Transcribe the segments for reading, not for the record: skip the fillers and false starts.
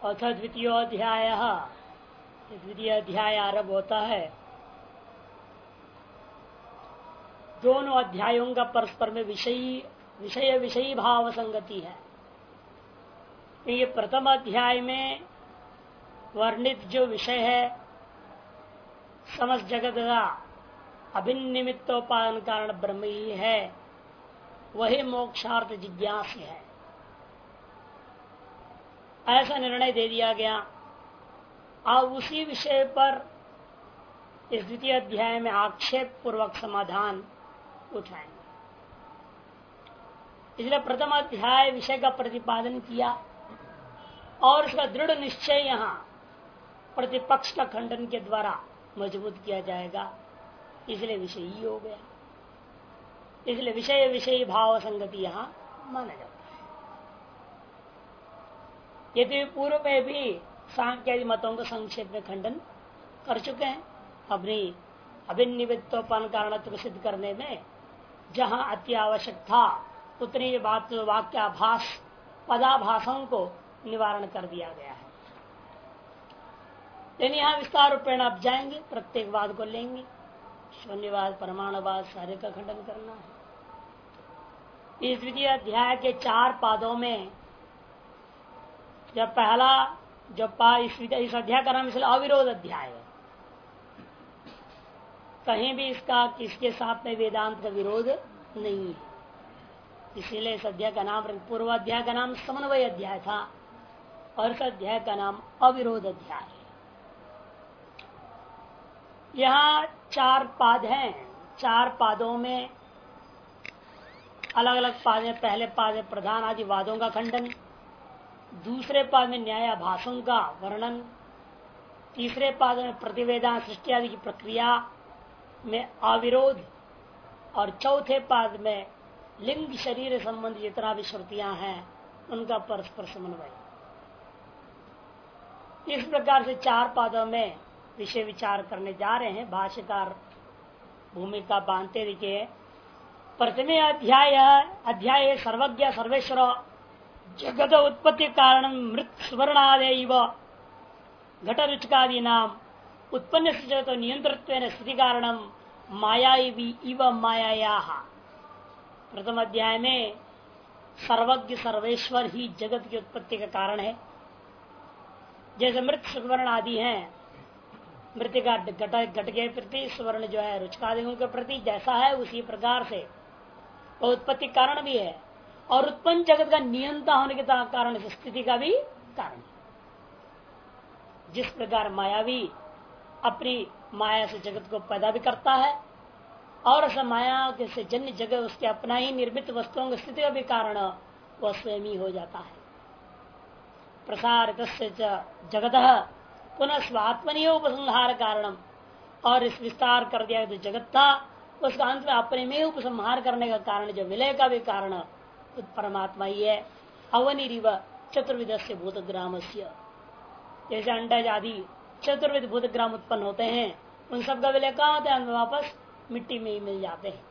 अथ द्वितीयोध्याय। द्वितीय अध्याय आरंभ होता है। दोनों अध्यायों का परस्पर में विषयी भाव संगति है। ये प्रथम अध्याय में वर्णित जो विषय है समस्त जगत का अभिन्न निमित्तोपादान कारण ब्रह्म ही है, वही मोक्षार्थ जिज्ञास है, ऐसा निर्णय दे दिया गया। अब उसी विषय पर इस द्वितीय अध्याय में आक्षेप पूर्वक समाधान उठाएंगे। इसलिए प्रथम अध्याय विषय का प्रतिपादन किया और उसका दृढ़ निश्चय यहाँ प्रतिपक्ष का खंडन के द्वारा मजबूत किया जाएगा, इसलिए विषयी हो गया। इसलिए विषयी भाव संगति यहाँ माना जाता है। यदि पूर्व में भी सांख्यादि मतों को संक्षेप में खंडन कर चुके हैं, अपनी अभिनिमित्तोपन कारणत्व सिद्ध करने में जहां अति आवश्यक था उतनी बात वाक्याभास पदाभासों को निवारण कर दिया गया है। लेकिन यहाँ विस्तार रूपेण आप जाएंगे, प्रत्येक वाद को लेंगे, शून्यवाद परमाणुवाद सारे का खंडन करना है। इस द्वितीय अध्याय के 4 पादों में जब पहला जो इस अध्याय का नाम इसलिए अविरोध अध्याय है। कहीं भी इसका किसके साथ में वेदांत का विरोध नहीं है, इसीलिए इस अध्याय का नाम, पूर्व अध्याय का नाम समन्वय अध्याय था और इस अध्याय का नाम अविरोध अध्याय है। यहाँ 4 पाद हैं। 4 पादों में अलग अलग पाद में, पहले पाद में प्रधान आदि वादों का खंडन, दूसरे पाद में न्यायाभासों का वर्णन, तीसरे पाद में प्रतिवेदन सृष्टि आदि की प्रक्रिया में अविरोध और चौथे पाद में लिंग शरीर संबंधी जितना भी श्रुतियां हैं उनका परस्पर समन्वय। इस प्रकार से 4 पादों में विषय विचार करने जा रहे हैं। भाष्यकार भूमिका बांधते दिखे। प्रथमे अध्याय सर्वज्ञ सर्वेश्वर जगत उत्पत्ति कारण मृत स्वर्णादेव घट रुचकादी नाम उत्पन्न जगत नियंत्रित्व स्थिति कारणम माया इव माया। प्रथम अध्याय में सर्वज्ञ सर्वेश्वर ही जगत की उत्पत्ति का कारण है। जैसे मृत स्वर्ण आदि हैं, मृतिका घट के प्रति, स्वर्ण जो है रुचकादियों के प्रति जैसा है उसी प्रकार से वो उत्पत्ति कारण भी है और उत्पन्न जगत का नियंता होने के कारण से स्थिति का भी कारण है। जिस प्रकार मायावी अपनी माया से जगत को पैदा भी करता है और उस माया से जन्य जगत उसके अपना ही निर्मित वस्तुओं की स्थिति का भी कारण वह स्वयं ही हो जाता है। प्रसारित जगत पुनः स्वात्मनीय उपसंहार कारणम, और इस विस्तार कर दिया जो जगत था उसका अंत में अपने में उपसंहार करने का कारण, जो विलय का भी कारण परमात्मा ही है। अवनिरिव चतुर्विध से भूतग्राम से, जैसे अंडज आदि चतुर्विध भूतग्राम उत्पन्न होते हैं, उन सब का विलय कहाँ होता है, वापस मिट्टी में ही मिल जाते हैं।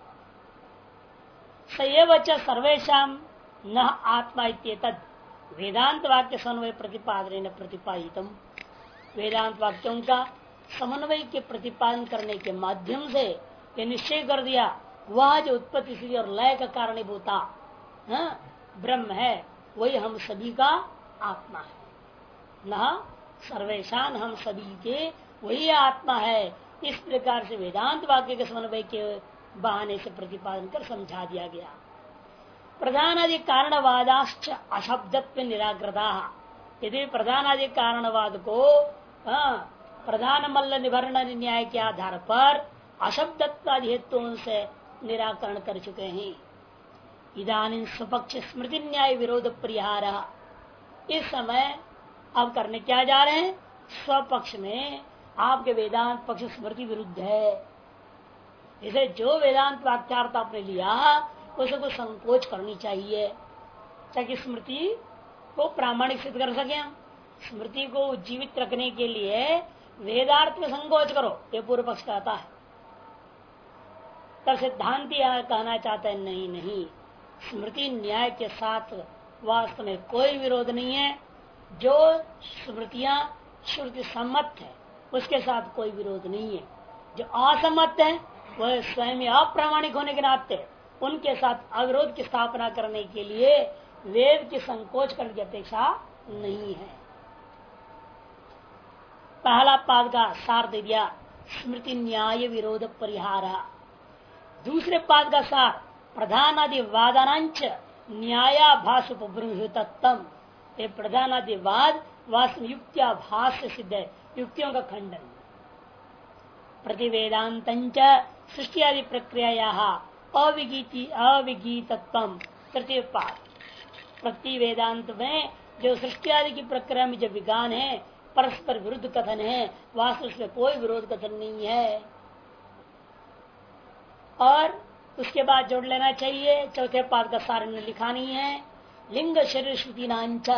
सयव च सर्वेशम न आत्मा इत्येतद वेदांत वाक्य समन्वय प्रतिपादन प्रतिपादितम। वेदांत वाक्यों का समन्वय के प्रतिपादन करने के माध्यम से ये निश्चय कर दिया वह जो उत्पत्ति स्थिति और लय का कारणीभूता ब्रह्म है, वही हम सभी का आत्मा है। न सर्वेशान, हम सभी के वही आत्मा है। इस प्रकार से वेदांत वाक्य के समन्वय के बहाने से प्रतिपादन कर समझा दिया गया। प्रधान आदि कारणवादाश्च अशब्दत्व निराकृता। यदि प्रधान आदि कारणवाद को प्रधान मल्ल निभरण न्याय के आधार पर अशब्दत्वादि हेतुओं से निराकरण कर चुके हैं। इदानीं स्वपक्ष स्मृति न्याय विरोध परिहार। इस समय अब करने क्या जा रहे हैं, स्वपक्ष में आपके वेदांत पक्ष स्मृति विरुद्ध है। इसे जो वेदांत वाक्यार्थ आपने लिया उसको संकोच करनी चाहिए ताकि स्मृति को प्रामाणिक सिद्ध कर सके। स्मृति को जीवित रखने के लिए वेदार्थ में संकोच करो, ये पूर्व पक्ष कहता है। तब सिद्धांति कहना चाहता है नहीं, स्मृति न्याय के साथ वास्तव में कोई विरोध नहीं है। जो स्मृतियां श्रुति सम्मत है उसके साथ कोई विरोध नहीं है। जो असम्मत है वह स्वयं अप्रामाणिक होने के नाते उनके साथ अविरोध की स्थापना करने के लिए वेद की संकोच करने की अपेक्षा नहीं है। पहला पाद का सार दे दिया स्मृति न्याय विरोध परिहार। दूसरे पाद का सार प्रधान आदि वादानांच न्यायाभास उपबृंहितत्तम। ये प्रधान आदि वाद वास्तव युक्त्याभास से सिद्ध है, युक्तियों का खंडन। प्रतिवेदांत सृष्टि आदि प्रक्रिया अविगीतत्व। तृतीय पाद प्रति वेदांत में जो सृष्टि आदि की प्रक्रिया में जो विज्ञान है परस्पर विरुद्ध कथन है, वास्तव में कोई विरोध कथन नहीं है। और उसके बाद जोड़ लेना चाहिए चौथे पाद का सार ने लिखा नहीं है लिंग शरीर श्रुति नांचा।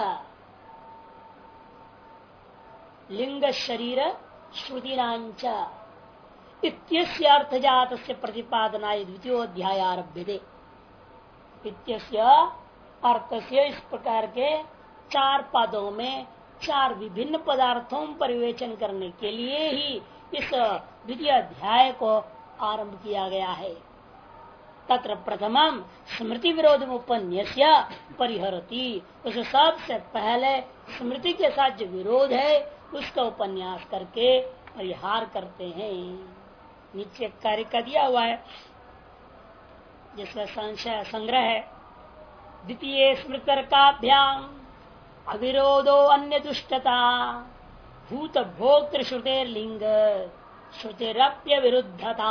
लिंग शरीर श्रुति नांचा इत्यस्य अर्थजात से प्रतिपादनाय द्वितीयोध्याय आरभ्यते। इत्यस्य अर्थ से इस प्रकार के चार पदों में चार विभिन्न पदार्थों पर विवेचन करने के लिए ही इस द्वितीय अध्याय को आरंभ किया गया है। तत्र प्रथमम स्मृति विरोध उपन्यास्य परिहरति। उसे सबसे पहले स्मृति के साथ जो विरोध है उसका उपन्यास करके परिहार करते हैं। नीचे कार्य का दिया हुआ है जिसका संशय संग्रह है। द्वितीय स्मृतर्काभ्याम अविरोधो अन्य दुष्टता भूत भोक्तृ श्रुतेर्लिंग श्रुतिरप्य विरुद्धता।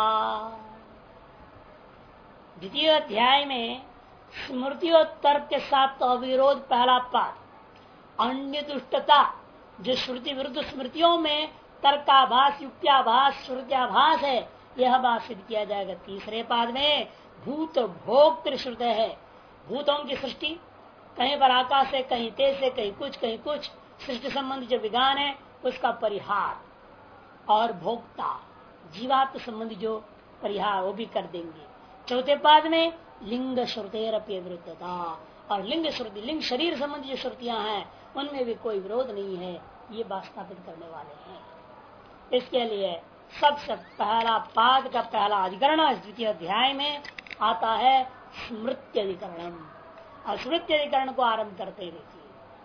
द्वितीय अध्याय में स्मृति और तर्क के साथ तो अविरोध पहला पाठ। अन्य दुष्टता जो श्रुति विरुद्ध स्मृतियों में तर्काभास युक्त्याभास श्रुत्याभास है यह बात सिद्ध किया जाएगा तीसरे पाद में। भूत भोक्तृ श्रुत है, भूतों की सृष्टि कहीं पर आकाश से कहीं तेज से कहीं कुछ सृष्टि संबंधी जो विज्ञान है उसका परिहार और भोक्ता जीवात्म संबंधी जो परिहार वो भी कर देंगे। चौथे पाद में लिंग श्रुतेरप्य विरुद्धता और लिंग श्रुति लिंग शरीर संबंधी जो श्रुतियां हैं उनमें भी कोई विरोध नहीं है, ये बात स्थापित करने वाले हैं। इसके लिए सबसे पहला पाद का पहला अधिकरण द्वितीय अध्याय में आता है स्मृति अधिकरण। और स्मृति अधिकरण को आरंभ करते देखिए।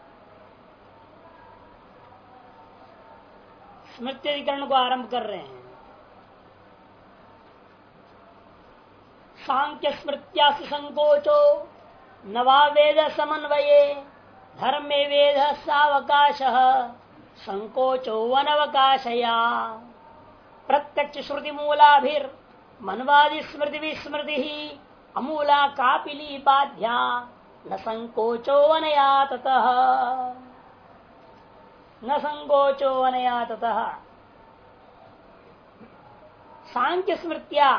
स्मृति अधिकरण को आरंभ कर रहे हैं। सांख्य स्मृत्यासि संकोचो नवा वेद समन्वये धर्मे वेद सावकाश संकोचो अनवकाशया प्रत्यक्ष श्रुति मूलाभिर मनवादि स्मृति विस्मृति अमूला कापिली बाध्या न संकोचो अनया ततः न संकोचो अनया ततः। सांख्य स्मृत्या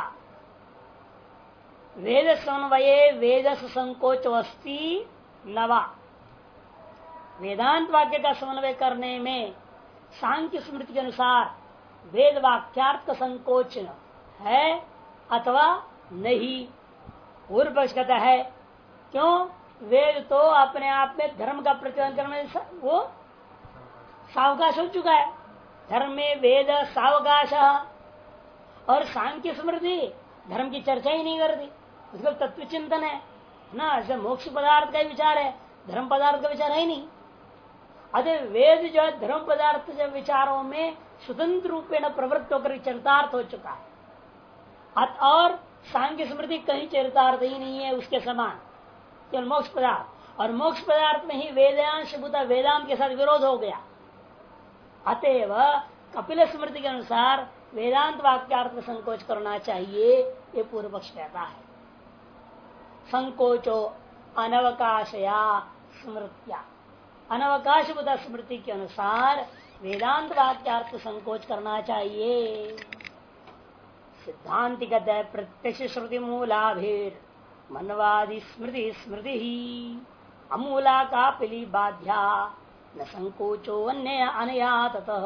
वेद समन्वये वेद संकोचो अस्ति नवा। वेदांत वाक्य का समन्वय करने में सांख्य स्मृति के अनुसार वेद वाक्यार्थ का संकोच है अथवा नहीं। पूर्व पक्ष कहता है क्यों, वेद तो अपने आप में धर्म का प्रतिपादन करने में वो सावकाश हो चुका है। धर्म में वेद सावकाश और सांख्य स्मृति धर्म की चर्चा ही नहीं करती, उसका तत्व चिंतन है ना। ऐसे मोक्ष पदार्थ का विचार है, धर्म पदार्थ का विचार है नहीं। अतः वेद जो है धर्म पदार्थ जो विचारों में स्वतंत्र रूप में प्रवृत्त होकर चरितार्थ हो चुका है। और सांख्य स्मृति कहीं चरितार्थ ही नहीं है उसके समान, केवल मोक्ष पदार्थ। और मोक्ष पदार्थ में ही वेदांश वेदांत के साथ विरोध हो गया। अतएव कपिल स्मृति के अनुसार वेदांत वाक्यार्थ में संकोच करना चाहिए, ये पूर्व पक्ष कहता है। संकोचो अनवकाशया स्मृत्या, अनवकाश बुद्ध स्मृति के अनुसार वेदांत वाक्यार्थ संकोच करना चाहिए। सिद्धांति कहते हैं प्रत्यक्ष श्रुति मूलाभिर मनवादि स्मृति स्मृति ही अमूला का पिली बाध्या न संकोचो अन्य अनया ततः।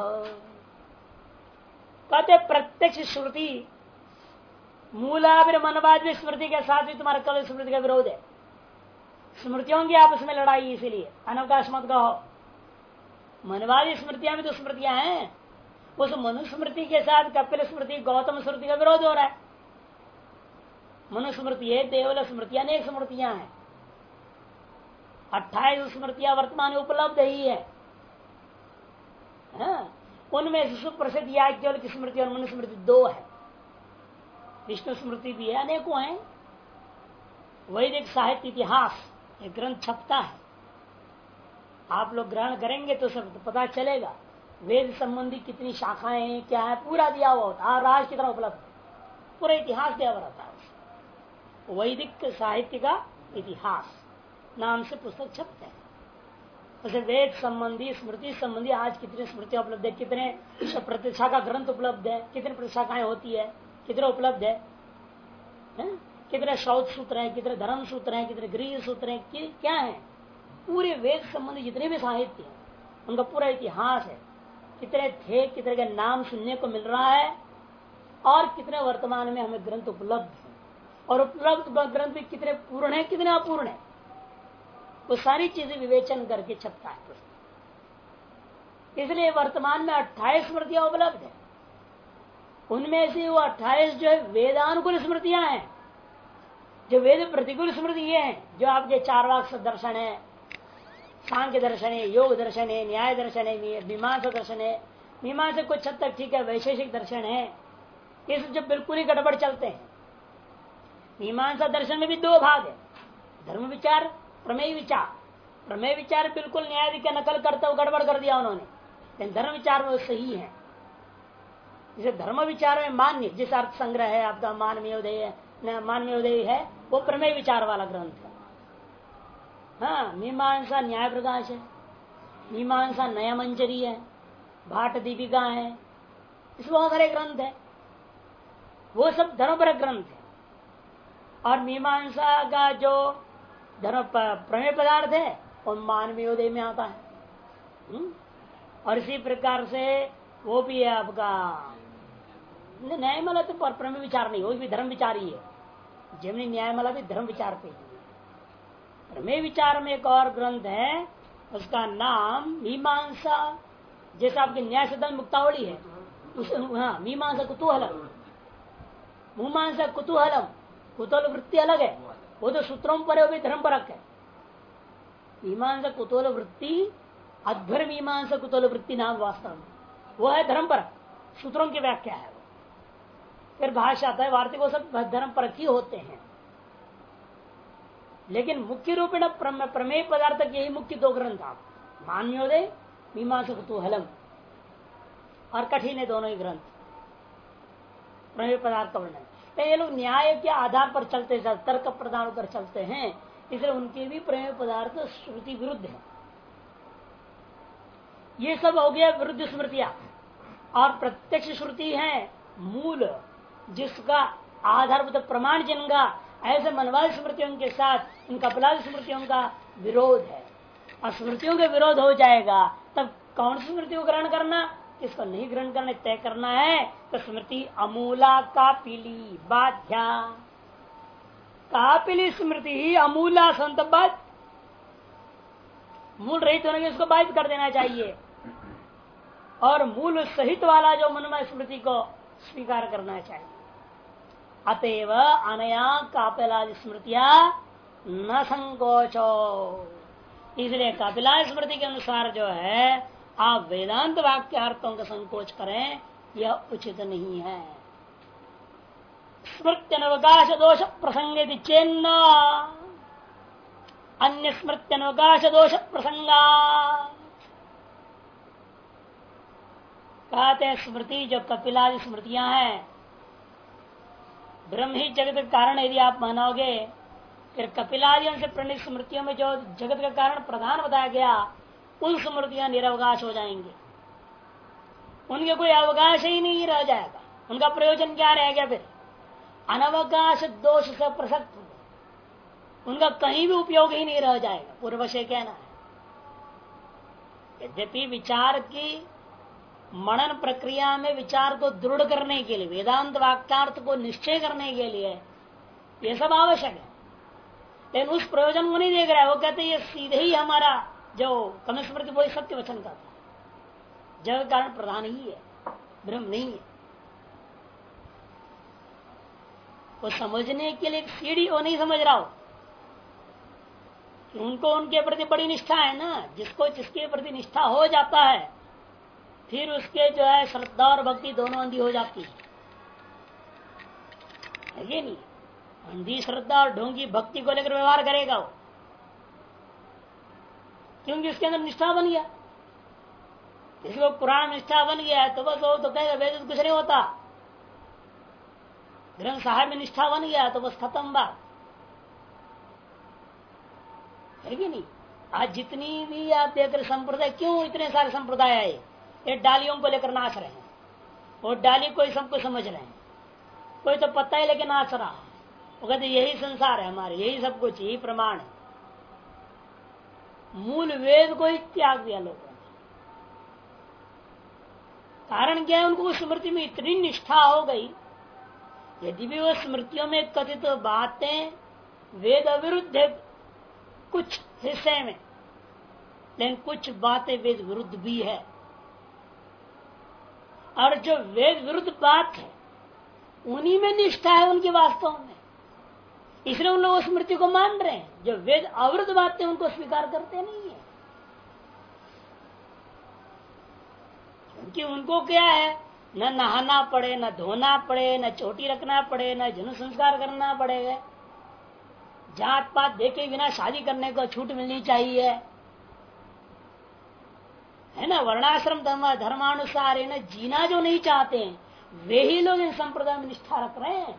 कहते प्रत्यक्ष श्रुति मूलाभिर मनवादि स्मृति के साथ भी तुम्हारा कल स्मृति का विरोध है। स्मृतियों की आपस में लड़ाई, इसीलिए अनवकाश मत कहो। मनवादी स्मृतियां भी तो स्मृतियां हैं। उस मनुस्मृति के साथ कपिल स्मृति गौतम स्मृति का विरोध हो रहा है। मनुस्मृति है, देवल स्मृतियां अनेक स्मृतियां हैं, 28 स्मृतियां वर्तमान में उपलब्ध ही है। उनमें सुप्रसिद्ध याज्ञवल्क्य की स्मृति और मनुस्मृति 2 है। विष्णु स्मृति भी है, अनेकों हैं। वैदिक साहित्य इतिहास एक ग्रंथ छपता है, आप लोग ग्रहण करेंगे तो सब पता चलेगा। वेद संबंधी कितनी शाखाएं हैं, क्या है, पूरा दिया हुआ होता है। राज की तरह उपलब्ध है, पूरा इतिहास दिया हुआ रहता है। वैदिक साहित्य का इतिहास नाम से पुस्तक छपते हैं। वैसे वेद संबंधी स्मृति संबंधी आज कितने स्मृतियां उपलब्ध है, कितने प्रतिष्ठा का ग्रंथ उपलब्ध है, कितने प्रतिष्ठाएं होती है, कितने उपलब्ध है, कितने शौच सूत्र है, कितने धर्म सूत्र है, कितने गृह सूत्र है, क्या है। पूरे वेद संबंधी जितने भी साहित्य है उनका पूरा इतिहास है। कितने थे, कितने के नाम सुनने को मिल रहा है और कितने वर्तमान में हमें ग्रंथ उपलब्ध है, और उपलब्ध ग्रंथ भी कितने पूर्ण है, कितने अपूर्ण है, वो सारी चीजें विवेचन करके छपता है पुस्तक। इसलिए वर्तमान में 28 स्मृतियां उपलब्ध है। उनमें से वो 28 जो है वेदानुकूल स्मृतियां हैं। जो वेद प्रतिकूल स्मृति ये है, जो आपके चार्वाक दर्शन है, सांख्य दर्शन है, योग दर्शन है, न्याय दर्शन है, मीमांसा दर्शन है। मीमांसा कुछ हद तक ठीक है, वैशेषिक दर्शन है, ये सब जब बिल्कुल ही गड़बड़ चलते हैं। मीमांसा दर्शन में भी 2 भाग है, धर्म विचार, प्रमेय विचार। प्रमेय विचार बिल्कुल न्याय की नकल करते हुए गड़बड़ कर दिया उन्होंने, लेकिन धर्म विचार में सही है। जैसे धर्म विचार में मान्य, जिस अर्थ संग्रह है आपका मानवीयोदय है, वो प्रमेय विचार वाला ग्रंथ है। हाँ, मीमांसा न्याय प्रकाश है, मीमांसा नया मंजरी है, भाट दीपिका है, इसमें बहुत सारे ग्रंथ है, वो सब धर्मपर ग्रंथ है। और मीमांसा का जो धर्म प्रमेय पदार्थ है वो मानवीयोदय में आता है। और इसी प्रकार से वो भी है आपका न्यायमाला, तो प्रमेय विचार नहीं, वो भी धर्म विचार ही है। जैमिनी न्यायमाला भी धर्म विचार पे ही। प्रमेय विचार में एक और ग्रंथ है, उसका नाम मीमांसा, जैसे आपके न्याय सिद्धांत मुक्तावली है उस, हाँ, मीमांसा कुतूहलम, मीमांसा कुतूहलम, कुतूहल वृत्ति अलग है, वो तो सूत्रों पर है, वो भी धर्म परक है। मीमांसा कुतूहल वृत्ति, अध्वर मीमांसा कुतूहल वृत्ति नाम वास्तव में वो है धर्म परक, सूत्रों की व्याख्या है। फिर भाषा आता है, वार्तिक, वो सब धर्म परक ही होते हैं। लेकिन मुख्य रूप में प्रमेय पदार्थ के यही मुख्य 2 ग्रंथ आप, मान्योदय, मीमांसा कुतूहलम, और कठिन है दोनों ही ग्रंथ प्रमेय पदार्थ का वर्णन। ये लोग न्याय के आधार पर चलते, तर्क प्रदान कर चलते हैं, इसलिए उनके भी प्रमेय पदार्थ श्रुति विरुद्ध है। ये सब हो गया विरुद्ध स्मृतियां। और प्रत्यक्ष श्रुति है मूल, जिसका आधारभूत प्रमाण जिनका, ऐसे मनवादी स्मृतियों के साथ इन कपिलादी स्मृतियों का विरोध है। और स्मृतियों का विरोध हो जाएगा तब कौन सी स्मृति को ग्रहण करना, किसको नहीं ग्रहण करना तय करना है। तो स्मृति अमूला कापिली बाध्या, कापिली स्मृति ही अमूला संतबाद, मूल रहित होने के उसको बाधित कर देना चाहिए, और मूल सहित वाला जो मनमय स्मृति को स्वीकार करना चाहिए। अतएव अनया कापिलादि स्मृतियां न संकोचो, इसलिए कापिलादि स्मृति के अनुसार जो है आप वेदांत वाक्यार्थों का संकोच करें, यह उचित नहीं है। स्मृत्यनवकाश दोष प्रसंगे चेन्न अन्य स्मृत्यनवकाश दोष प्रसंगा, कहते हैं स्मृति जो कपिलादि स्मृतियां हैं, ब्रह्म ही जगत का कारण यदि आप मानोगे, फिर कपिलादियों से प्रणीत स्मृतियों में जो जगत का कारण प्रधान बताया गया, उन स्मृतियां निरवकाश हो जाएंगे, उनके कोई अवकाश ही नहीं रह जाएगा। उनका प्रयोजन क्या रह गया फिर? अनवकाश दोष से प्रसक्त, उनका कहीं भी उपयोग ही नहीं रह जाएगा। पूर्व से कहना है, यद्यपि विचार की मनन प्रक्रिया में विचार को दृढ़ करने के लिए, वेदांत वाक्यार्थ को निश्चय करने के लिए ये सब आवश्यक है, लेकिन उस प्रयोजन को नहीं देख रहा है। वो कहते हैं ये सीधे ही हमारा जो कमस्मृति वही सत्य वचन का था, जगत कारण प्रधान ही है, ब्रह्म नहीं है। वो समझने के लिए सीढ़ी वो नहीं समझ रहा हो, उनको उनके प्रति बड़ी निष्ठा है ना। जिसको जिसके प्रति निष्ठा हो जाता है फिर उसके जो है श्रद्धा और भक्ति दोनों अंधी हो जाती है ये नहीं। अंधी श्रद्धा और ढोंगी भक्ति को लेकर व्यवहार करेगा वो, क्योंकि उसके अंदर निष्ठा बन गया। इसको पुराण निष्ठा बन गया है तो बस वो तो कहेगा वेद कुछ नहीं होता। ग्रंथ साहिब में निष्ठा बन गया तो बस खत्म बात है कि नहीं। आज जितनी भी आप देख संप्रदाय, क्यों इतने सारे संप्रदाय आए, ये डालियों को लेकर नाच रहे हैं। वो डाली कोई सबको समझ रहे हैं, कोई तो पता ही लेके नाच रहा है। वो कहते यही संसार है हमारे, यही सब कुछ, यही प्रमाण है। मूल वेद को ही त्याग दिया लोगों ने। कारण क्या है, उनको स्मृति में इतनी निष्ठा हो गई, यदि भी वो स्मृतियों में कथित बातें वेद अविरुद्ध है कुछ हिस्से में, लेकिन कुछ बातें वेद विरुद्ध भी है। और जो वेद विरुद्ध बात है उन्हीं में निष्ठा है उनकी वास्तव में, इसलिए उन लोग स्मृति को मान रहे हैं। जो वेद अविरुद्ध बातें उनको स्वीकार करते नहीं है, क्योंकि उनको क्या है, न नहाना पड़े, न धोना पड़े, न चोटी रखना पड़े, न जन्म संस्कार करना पड़ेगा, जात पात देखे बिना शादी करने को छूट मिलनी चाहिए, है ना। वर्णाश्रम धर्मानुसार है ना, जीना जो नहीं चाहते हैं वे ही लोग इन संप्रदाय में निष्ठा रख रहे हैं।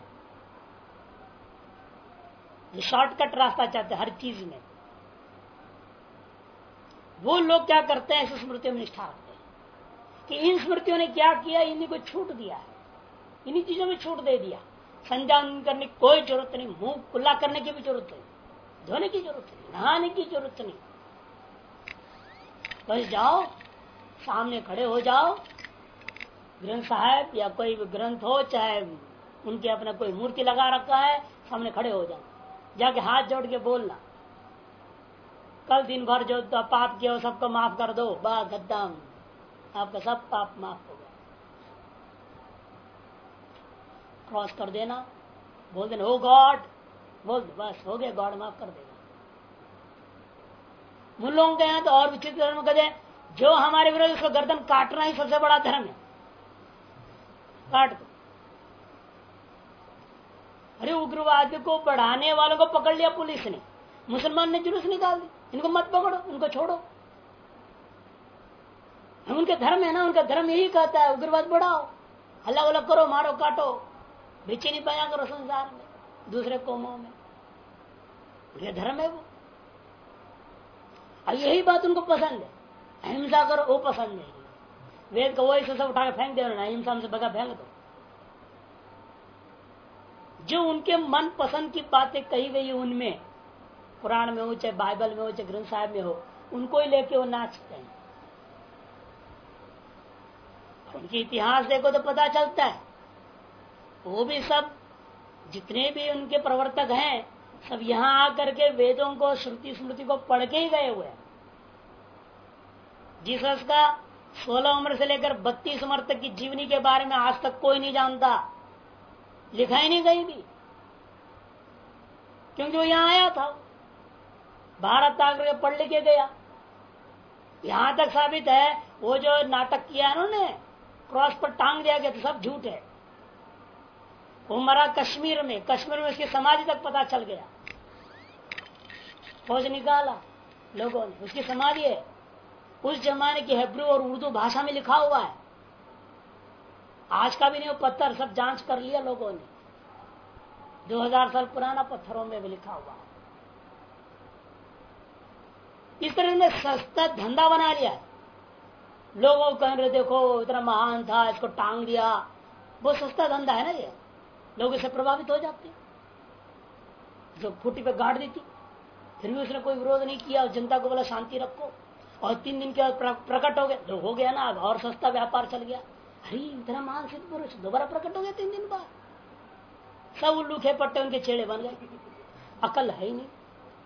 जो शॉर्टकट रास्ता चाहते हैं हर चीज में, वो लोग क्या करते हैं, ऐसी स्मृतियों में निष्ठा रखते हैं कि इन स्मृतियों ने क्या किया, इन्हीं को छूट दिया है, इन्हीं चीजों में छूट दे दिया। संज्ञान करने की कोई जरूरत नहीं, मुंह खुला करने की भी जरूरत नहीं, धोने की जरूरत नहीं, नहाने की जरूरत नहीं। बस जाओ सामने खड़े हो जाओ, ग्रंथ साहब या कोई भी ग्रंथ हो, चाहे उनके अपना कोई मूर्ति लगा रखा है, सामने खड़े हो जाओ, जाके हाथ जोड़ के बोलना, कल दिन भर जो पाप किया सबको माफ कर दो, बा गद्दाम आपका सब पाप माफ हो गया। क्रॉस कर देना, बोल देना ओ गॉड, बोल दो, बस हो गया, गॉड माफ कर देगा। मुन लोगों के यहाँ तो और विचित्र धर्म कहते, जो हमारे विरोध उसको गर्दन काटना ही सबसे बड़ा धर्म है, काट दो। अरे उग्रवाद को बढ़ाने वालों को पकड़ लिया पुलिस ने, मुसलमान ने जुलूस निकाल दी, इनको मत पकड़ो, इनको छोड़ो। उनके धर्म है ना, उनका धर्म यही कहता है उग्रवाद बढ़ाओ, हल्ला वल्ला करो, मारो काटो, बेचैनी पाया करो संसार में, दूसरे कौमों में, उनका धर्म है वो। और यही बात उनको पसंद है, अहिंसा करो वो पसंद नहीं। वेद को वही सब उठा के फेंक दे, अहिंसा से बगा फेंक दो। जो उनके मन पसंद की बातें कही गई उनमें, पुराण में हो, चाहे बाइबल में हो, चाहे ग्रंथ साहिब में हो, उनको ही लेके वो नाचते हैं। उनके इतिहास देखो तो पता चलता है, वो भी सब जितने भी उनके प्रवर्तक हैं सब यहाँ आकर के वेदों को, श्रुति स्मृति को पढ़ के ही गए हुए हैं। जीसस का 16 उम्र से लेकर 32 उम्र तक की जीवनी के बारे में आज तक कोई नहीं जानता, लिखा ही नहीं कहीं भी, क्योंकि वो यहाँ आया था, भारत आकर पढ़ लिखे गया। यहां तक साबित है वो जो नाटक किया उन्होंने, क्रॉस पर टांग दिया गया, तो सब झूठ है। वो मरा कश्मीर में, कश्मीर में उसकी समाधि तक पता चल गया, खोज निकाला लोगों ने, उसकी समाधि है। उस जमाने की हिब्रू और उर्दू भाषा में लिखा हुआ है, आज का भी नहीं, वो पत्थर सब जांच कर लिया लोगों ने, 2000 साल पुराना पत्थरों में भी लिखा हुआ है। इस तरह ने सस्ता धंधा बना लिया है। लोगों कह रहे देखो इतना महान था, इसको टांग दिया, वो सस्ता धंधा है ना ये, लोग इससे प्रभावित हो जाते, जो फूटी पे गाड़ देती, फिर भी उसने कोई विरोध नहीं किया, जनता को बोला शांति रखो, और 3 दिन के बाद प्रकट हो गए, तो हो गया ना, अब और सस्ता व्यापार चल गया। अरे इतना महान सिद्ध पुरुष दोबारा प्रकट हो गया 3 दिन बाद, सब उल्लू खे पट्टे उनके चेड़े बन गए, अकल है ही नहीं।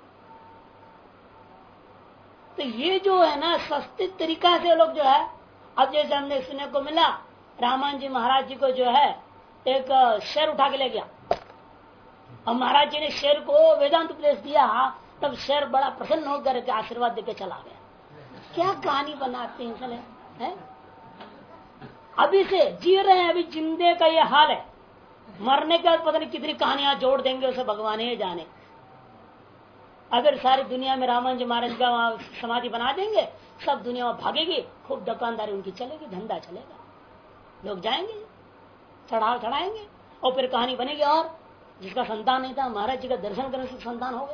तो ये जो है ना, सस्ते तरीका से लोग जो है अब जैसे हमने सुनने को मिला रामायण जी महाराज जी को जो है एक शेर उठा के ले गया और महाराज जी ने शेर को वेदांत उपदेश दिया, तब शेर बड़ा प्रसन्न होकर के आशीर्वाद देकर चला गया। क्या कहानी बनाते हैं चले है? अभी से जी रहे हैं, अभी जिंदे का ये हाल है, मरने के बाद पता नहीं कितनी कहानियां जोड़ देंगे उसे भगवान ही जाने। अगर सारी दुनिया में रामायण जी महाराज का वहां समाधि बना देंगे, सब दुनिया में भागेगी, खूब दुकानदारी उनकी चलेगी, धंधा चलेगा, लोग जाएंगे चढ़ाएंगे और फिर कहानी बनेगी। और जिसका संतान नहीं था महाराज जी का दर्शन करने से संतान हो गया,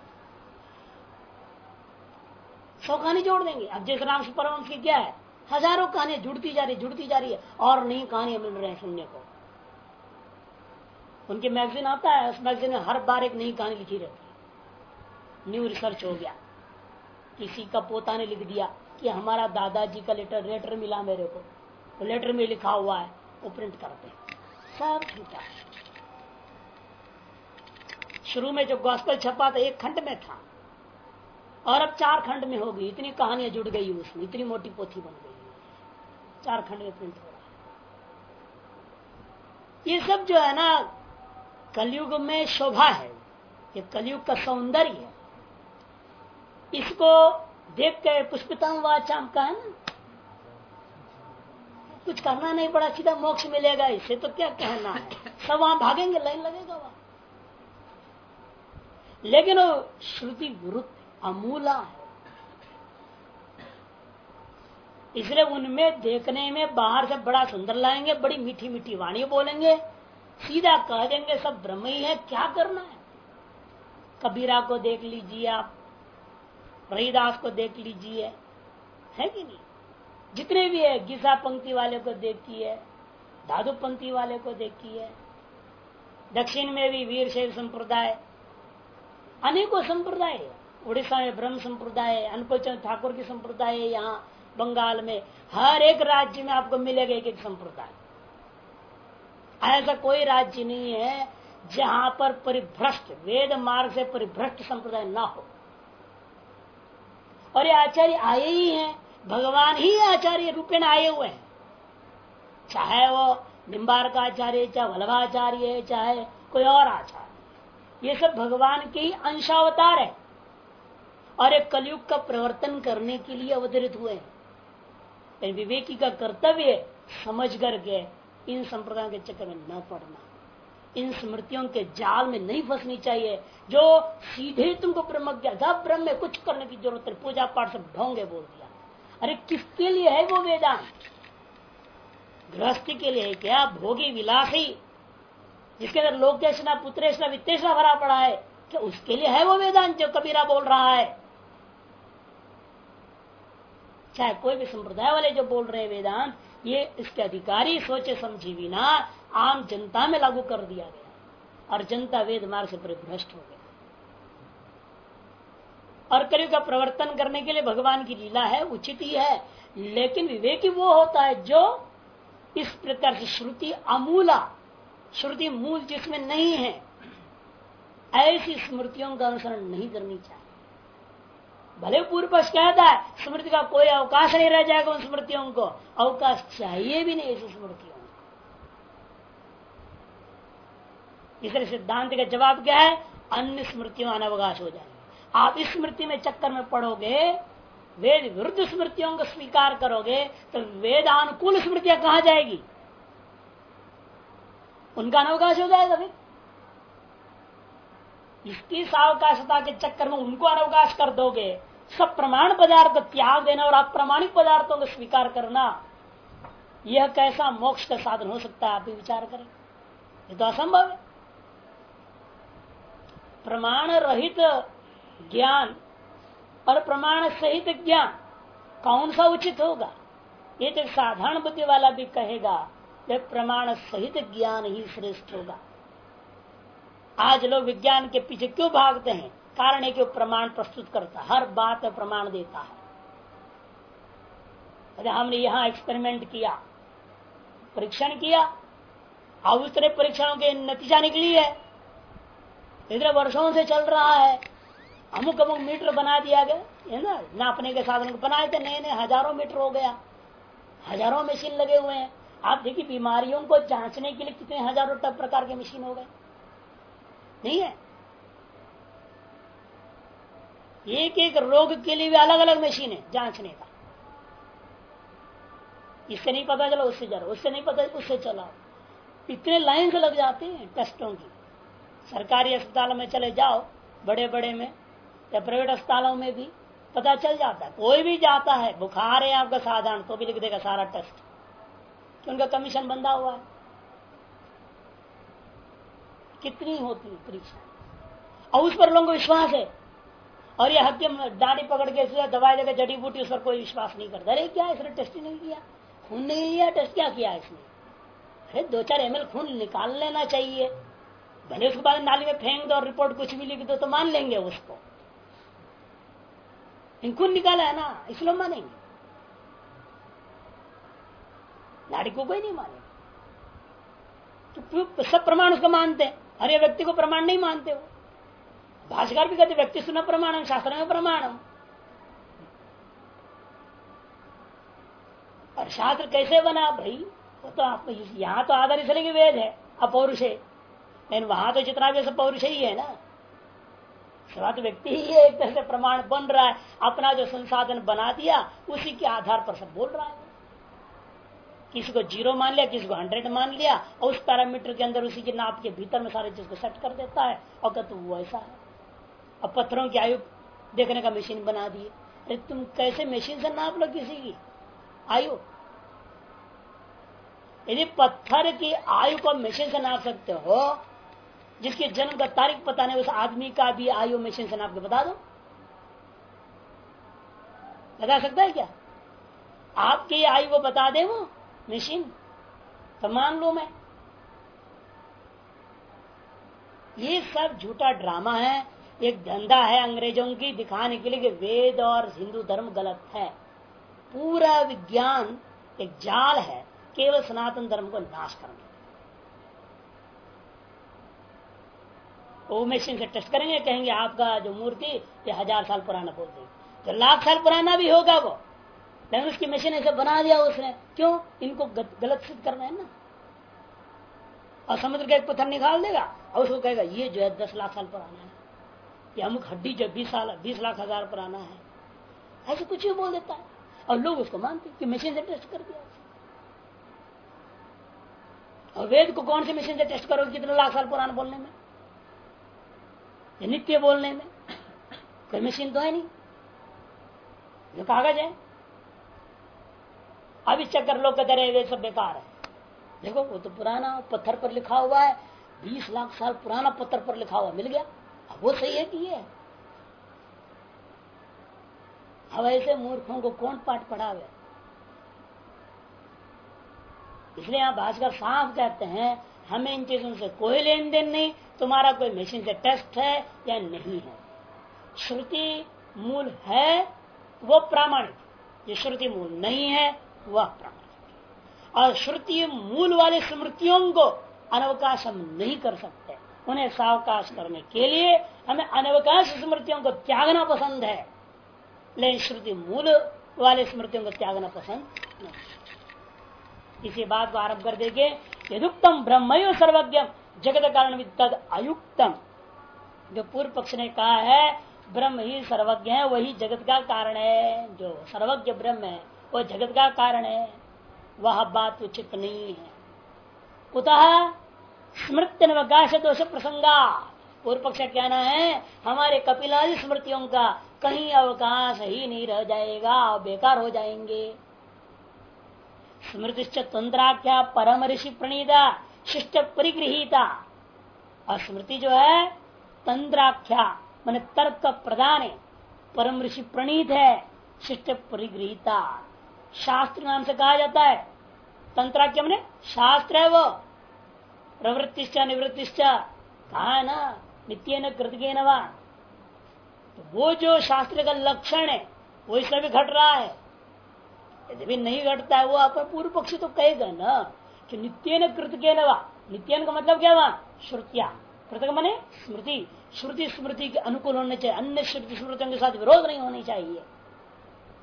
सौ कहानी जोड़ देंगे। अब जैसे राम परमहंस की क्या है, हजारों कहानियां जुड़ती जा रही है और नई कहानियां मिल रहे हैं सुनने को। उनके मैगजीन आता है, उस मैगजीन में हर बार एक नई कहानी लिखी रहती है। न्यू रिसर्च हो गया, किसी का पोता ने लिख दिया कि हमारा दादाजी का लेटर मिला मेरे को, तो लेटर में लिखा हुआ है, वो प्रिंट करते हैं, सब झूठा है। शुरू में जो गॉस्पेल छपा था 1 खंड में था और अब 4 खंड में हो गई, इतनी कहानियां जुड़ गई उसमें, इतनी मोटी पोथी बन गई, 4 खंड में प्रिंट हो रहा है। ये सब जो है ना कलयुग में शोभा है, ये कलयुग का सौंदर्य है। इसको देख के पुष्पितम वाचाम का है ना, कुछ करना नहीं पड़ा, सीधा मोक्ष मिलेगा, इसे तो क्या कहना है, सब वहां भागेंगे, लाइन लगेगा वहां। लेकिन वो श्रुति विरुद्ध अमूला है, इसलिए उनमें देखने में बाहर से बड़ा सुंदर लाएंगे, बड़ी मीठी मीठी वाणी बोलेंगे, सीधा कह देंगे सब ब्रह्म ही है, क्या करना है। कबीरा को देख लीजिए आप, रहीदास को देख लीजिए, है कि नहीं, जितने भी है, गीसा पंक्ति वाले को देखिए, धातु पंक्ति वाले को देखिए, दक्षिण में भी वीर शैव संप्रदाय, अनेकों संप्रदाय, उड़ीसा में ब्रह्म संप्रदाय, अनपचंद ठाकुर की संप्रदाय, यहाँ बंगाल में हर एक राज्य में आपको मिलेगा एक एक संप्रदाय। ऐसा कोई राज्य नहीं है जहां पर परिभ्रष्ट, वेद मार्ग से परिभ्रष्ट संप्रदाय ना हो। और ये आचार्य आए ही हैं, भगवान ही आचार्य रूपेण आए हुए हैं, चाहे वो निम्बार का आचार्य, चाहे वल्लभाचार्य, चाहे कोई और आचार्य, ये सब भगवान के ही अंशावतार है और एक कलयुग का प्रवर्तन करने के लिए अवतरित हुए हैं। विवेकी का कर्तव्य समझ करके इन संप्रदायों के चक्कर में न पड़ना, इन स्मृतियों के जाल में नहीं फंसनी चाहिए जो सीधे तुमको ब्रह्म ब्रह्म में कुछ करने की जरूरत नहीं, पूजा पाठ से ढोंगे बोल दिया। अरे किसके लिए है वो वेदांत? गृहस्थी के लिए है क्या? भोगी विलासी जिसके अंदर लोकेशना पुत्रेशना वित्तेशना भरा पड़ा है, क्या उसके लिए है वो वेदांत जो कबीरा बोल रहा है? चाहे कोई भी संप्रदाय वाले जो बोल रहे हैं वेदांत, ये इसके अधिकारी सोचे समझी बिना आम जनता में लागू कर दिया गया और जनता वेद मार्ग से परिभ्रष्ट हो गया। और कलयुग का प्रवर्तन करने के लिए भगवान की लीला है, उचित ही है, लेकिन विवेकी वो होता है जो इस प्रकार से श्रुति अमूला, श्रुति मूल जिसमें नहीं है, ऐसी स्मृतियों का अनुसरण नहीं करनी चाहिए। भले पूर्व पक्ष कहता है स्मृति का कोई अवकाश नहीं रह जाएगा, उन स्मृतियों को अवकाश चाहिए भी नहीं ऐसी स्मृतियों को। इसलिए सिद्धांत का जवाब क्या है? अन्य स्मृतियों अनवकाश हो जाएंगे। आप इस स्मृति में चक्कर में पड़ोगे, वेद विरुद्ध स्मृतियों को स्वीकार करोगे, तो वेदानुकूल स्मृतियां कहां जाएगी? उनका अनवकाश हो जाएगा। फिर इसकी सावकाशता के चक्कर में उनको अनवकाश कर दोगे, सब प्रमाण पदार्थ को त्याग देना और अप्रमाणिक पदार्थों को स्वीकार करना, यह कैसा मोक्ष का साधन हो सकता है? आप भी विचार करें, ये तो असंभव है। प्रमाण रहित ज्ञान और प्रमाण सहित ज्ञान कौन सा उचित होगा? ये तो साधारण बुद्धि वाला भी कहेगा ये प्रमाण सहित ज्ञान ही श्रेष्ठ होगा। आज लोग विज्ञान के पीछे क्यों भागते हैं? कारण है कि वो प्रमाण प्रस्तुत करता है, हर बात में प्रमाण देता है। अरे हमने यहां एक्सपेरिमेंट किया, परीक्षण किया, अब उस तरह परीक्षणों के नतीजा निकली है, इधर वर्षों से चल रहा है, अमुक अमुक मीटर बना दिया गया है ना, नापने के साधन को बनाए थे, नए नए हजारों मीटर हो गया, हजारों मशीन लगे हुए हैं। आप देखिए बीमारियों को जांचने के लिए कितने हजारों प्रकार के मशीन हो गए, नहीं है? एक एक रोग के लिए भी अलग अलग मशीन है जांचने का। इससे नहीं पता चला उससे चलो, उससे नहीं पता उससे चलाओ। इतने लाइन से लग जाते हैं टेस्टों की। सरकारी अस्पतालों में चले जाओ, बड़े बड़े में या प्राइवेट अस्पतालों में भी पता चल जाता है। कोई भी जाता है बुखार है आपका साधारण, तो भी लिख देगा सारा टेस्ट, कि उनका कमीशन बंधा हुआ है। कितनी होती है परीक्षा, और उस पर लोगों को विश्वास है। और ये हत्या दाढ़ी पकड़ के दवाई देकर जड़ी बूटी, उस पर कोई विश्वास नहीं करता। अरे क्या इसने टेस्ट ही नहीं किया, खून नहीं लिया, टेस्ट क्या किया इसने? अरे 2-4 ml खून निकाल लेना चाहिए, भले उसके बाद नाली में फेंक दो और रिपोर्ट कुछ भी लिख दो तो मान लेंगे उसको। खून निकाला है ना, इसलिए मानेंगे, नाड़ी को कोई नहीं मानेगा। तो सब प्रमाण उसको मानते हैं, हर एक व्यक्ति को प्रमाण नहीं मानते वो। भाष्यकार भी कहते व्यक्ति सुना प्रमाणम, शास्त्र में प्रमाणम। और शास्त्र कैसे बना भाई, वो तो आप यहाँ तो आधार इसलिए कि वेद है, अपौरुष है, लेकिन वहां तो जितना भी सब पौरुष ही है ना। तो व्यक्ति ही है, एक तरह से प्रमाण बन रहा है, अपना जो संसाधन बना दिया उसी के आधार पर सब बोल रहा है। किसी को 0 मान लिया, किसी को 100 मान लिया, और उस पैरामीटर के अंदर उसी के नाप के भीतर में सारे चीज को सेट कर देता है और कहते वो ऐसा है। अब पत्थरों की आयु देखने का मशीन बना दिए। अरे तुम कैसे मशीन से नाप लो किसी की आयु? यदि पत्थर की आयु को मशीन से नाप सकते हो, जिसके जन्म का तारीख पता नहीं, उस आदमी का भी आयु मशीन से नाप के बता दो, बता सकता है क्या? आपकी आयु को बता दे वो मशीन, तो मान लो मैं। ये सब झूठा ड्रामा है, एक धंधा है अंग्रेजों की दिखाने के लिए कि वेद और हिंदू धर्म गलत है। पूरा विज्ञान एक जाल है, केवल सनातन धर्म को नाश करने। वो मशीन से टेस्ट करेंगे, कहेंगे आपका जो मूर्ति ये 1000 साल पुराना बोल देगी, तो 1,00,000 साल पुराना भी होगा वो, लेकिन उसकी मशीन ऐसे बना दिया उसने। क्यों? इनको गलत सिद्ध करना है ना। और समुद्र का एक पत्थर निकाल देगा और उसको कहेगा ये जो है 10 लाख साल पुराना है, ये अमुक हड्डी जो 20 लाख हजार पुराना है, ऐसे कुछ भी बोल देता है और लोग उसको मानते कि मशीन से टेस्ट कर दिया। और वेद को कौन सी मशीन से टेस्ट करोगे कितने लाख साल पुराना बोलने में, नित्य बोलने में? कोई मशीन तो है नहीं, जो कागज है। अब इस चक्कर लोग कहते रहे वे सब बेकार है। देखो वो तो पुराना पत्थर पर लिखा हुआ है, 20 लाख साल पुराना पत्थर पर लिखा हुआ मिल गया, अब वो सही है कि ये? अब ऐसे मूर्खों को कौन पाठ पढ़ावे? इसलिए यहाँ भास्कर साफ कहते हैं हमें इन चीजों से कोई लेन देन नहीं, तुम्हारा कोई मशीन से टेस्ट है या नहीं है। श्रुति मूल है वो प्रामाणिक, जो श्रुति मूल नहीं है वह प्रामाणिक। और श्रुति मूल वाली स्मृतियों को अनवकाश हम नहीं कर सकते, उन्हें सावकाश करने के लिए हमें अनवकाश स्मृतियों को त्यागना पसंद है, लेकिन श्रुति मूल वाले स्मृतियों को त्यागना पसंद नहीं। इसी बात को आरंभ कर देंगे, यदुक्तम ब्रह्मयो सर्वज्ञ जगत कारण तद अयुक्तम। जो पूर्व पक्ष ने कहा है ब्रह्म ही सर्वज्ञ है, वही जगत का कारण है, जो सर्वज्ञ ब्रह्म है वो जगत का कारण है, वह बात उचित नहीं है। कुतः स्मृति अवकाश दोष प्रसंगा। पूर्व पक्ष कहना है हमारे कपिलादि स्मृतियों का कहीं अवकाश ही नहीं रह जाएगा और बेकार हो जाएंगे। स्मृतिश्च तंत्राख्या परम ऋषि प्रणीता शिष्ट परिगृहीता। और स्मृति जो है तंत्राख्या माने तर्क प्रदान है, परम ऋषि प्रणीत है, शिष्ट परिगृहीता शास्त्र नाम से कहा जाता है। तंत्राख्या माने शास्त्र है वो, प्रवृत्तिश्च निवृत्तिश्च कहा है ना, नित्य न कृतज्ञ नवा। तो वो जो शास्त्र का लक्षण है वो इसमें भी घट रहा है। यदि भी नहीं घटता है वो आप पूर्व पक्षी तो कहेगा ना कि नित्य न कृतज्ञ नवा। नित्य का मतलब क्या हुआ? श्रुतिया। कृतज्ञ माने स्मृति। श्रुति स्मृति के अनुकूल होने चाहिए, अन्य श्रुति स्मृतियों के साथ विरोध नहीं होनी चाहिए।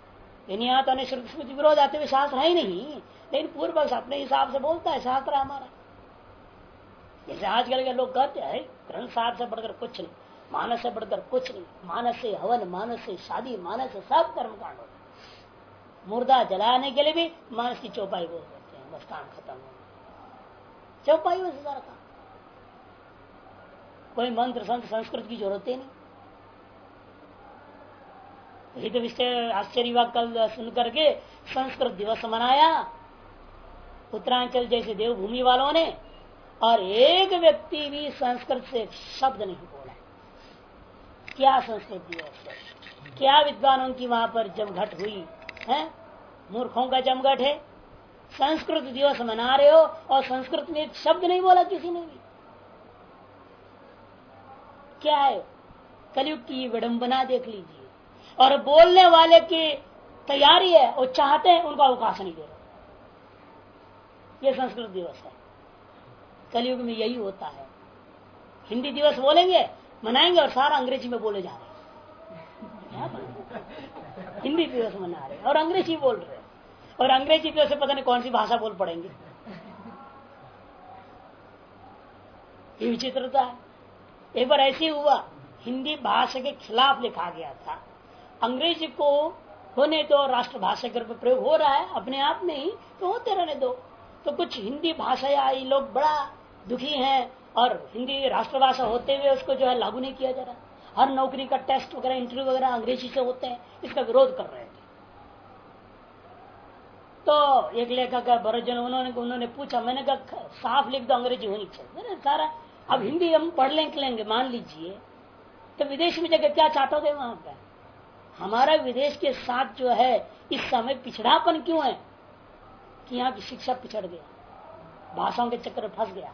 यहाँ तो श्रुति स्मृति विरोध आते हुए शास्त्र है ही नहीं, लेकिन पूर्व पक्ष अपने हिसाब से बोलता है शास्त्र हमारा। जैसे आजकल के लोग कहते हैं ग्रंथ साहब से बढ़कर कुछ नहीं, मानस से बढ़कर कुछ नहीं, मानस से हवन, मानस से शादी, मानस से सब कर्म कांड होता है। मुर्दा जलाने के लिए भी मानस की चौपाई बोल देते हैं, बस काम खत्म हो, चौपाई वैसे सारा काम। कोई मंत्र संत संस्कृत की जरूरत ही नहीं। यही तो विषय आश्चर्य हुआ कल सुन करके संस्कृत दिवस मनाया उत्तरांचल जैसे देवभूमि वालों ने, और एक व्यक्ति भी संस्कृत से एक शब्द नहीं बोला। क्या संस्कृत दिवस है, क्या विद्वानों की वहां पर जमघट हुई है, मूर्खों का जमघट है। संस्कृत दिवस मना रहे हो और संस्कृत में एक शब्द नहीं बोला किसी ने भी। क्या है, कलयुग की विडंबना देख लीजिए। और बोलने वाले की तैयारी है, वो चाहते हैं, उनको अवकाश नहीं दे रहे। ये संस्कृत दिवस है। कलयुग में यही होता है। हिंदी दिवस बोलेंगे, मनाएंगे, और सारा अंग्रेजी में बोले जा रहे हैं। हिंदी दिवस मना रहे और अंग्रेजी बोल रहे, और अंग्रेजी दिवस से पता नहीं कौन सी भाषा बोल पड़ेंगे। ये विचित्रता है। एक बार ऐसे हुआ, हिंदी भाषा के खिलाफ लिखा गया था, अंग्रेजी को होने दो, राष्ट्रभाषा के रूप में प्रयोग हो रहा है अपने आप में ही, तो होते रहने दो। तो कुछ हिंदी भाषा लोग बड़ा दुखी हैं, और हिंदी राष्ट्रभाषा होते हुए उसको जो है लागू नहीं किया जा रहा। हर नौकरी का टेस्ट वगैरह, इंटरव्यू वगैरह अंग्रेजी से होते हैं, इसका विरोध कर रहे थे। तो एक लेखक बरोजन उन्होंने पूछा, मैंने कहा साफ लिख दो अंग्रेजी होनी चाहिए सारा। अब हिंदी हम पढ़ लेंगे मान लीजिए, तो विदेश में जगह क्या चाहते वहां पर हमारा विदेश के साथ जो है इस समय पिछड़ापन क्यों है कि यहाँ की शिक्षा पिछड़ गया, भाषाओं के चक्कर में फंस गया।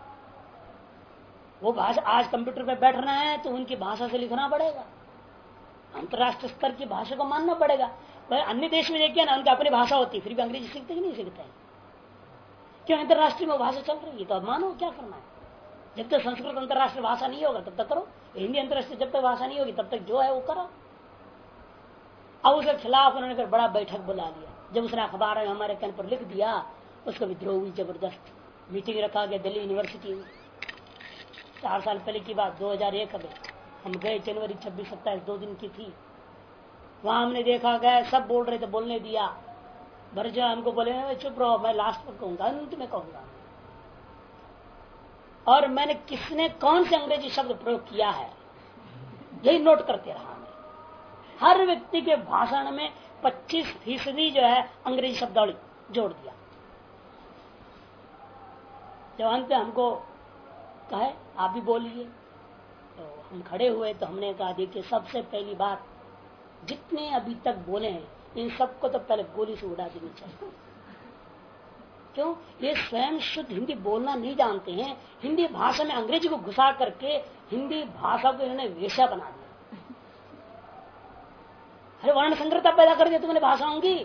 वो भाषा आज कंप्यूटर पे बैठना है तो उनकी भाषा से लिखना पड़ेगा, अंतर्राष्ट्रीय स्तर की भाषा को मानना पड़ेगा। भाई अन्य देश में देखिए ना, उनकी अपनी भाषा होती है, फिर भी अंग्रेजी सीखते कि नहीं सीखते हैं? क्यों? अंतर्राष्ट्रीय में भाषा चल रही है, तो अब मानो क्या करना है। जब तक संस्कृत अंतर्राष्ट्रीय भाषा नहीं होगा तब तक करो, हिंदी अंतर्राष्ट्रीय जब तक भाषा नहीं होगी तब तक जो है वो करो। अब उसके खिलाफ उन्होंने फिर बड़ा बैठक बुला लिया। जब उसने अखबार में हमारे कहने पर लिख दिया, उसका विद्रोह हुई जबरदस्त। मीटिंग रखा गया दिल्ली यूनिवर्सिटी में, 4 साल पहले की बात, 2001 में हम गए, जनवरी 26-27 2 दिन की थी। वहां हमने देखा गया सब बोल रहे थे, बोलने दिया। भरजा हमको बोले चुप रहो, मैं लास्ट में कहूंगा, अंत में कहूंगा। और मैंने किसने कौन से अंग्रेजी शब्द प्रयोग किया है यही नोट करते रहा। हर व्यक्ति के भाषण में 25% जो है अंग्रेजी शब्दावली जोड़ दिया। जब अंत में हमको कहे आप भी बोलिए, तो हम खड़े हुए, तो हमने कहा देखिए सबसे पहली बात, जितने अभी तक बोले हैं इन सबको तो पहले गोली से उड़ा देनी चाहिए। क्यों? ये स्वयं शुद्ध हिंदी बोलना नहीं जानते हैं। हिंदी भाषा में अंग्रेजी को घुसा करके हिंदी भाषा को इन्होंने वेश्या बना दिया। अरे वर्ण संकरता पैदा कर दिया तुमने भाषाओं की,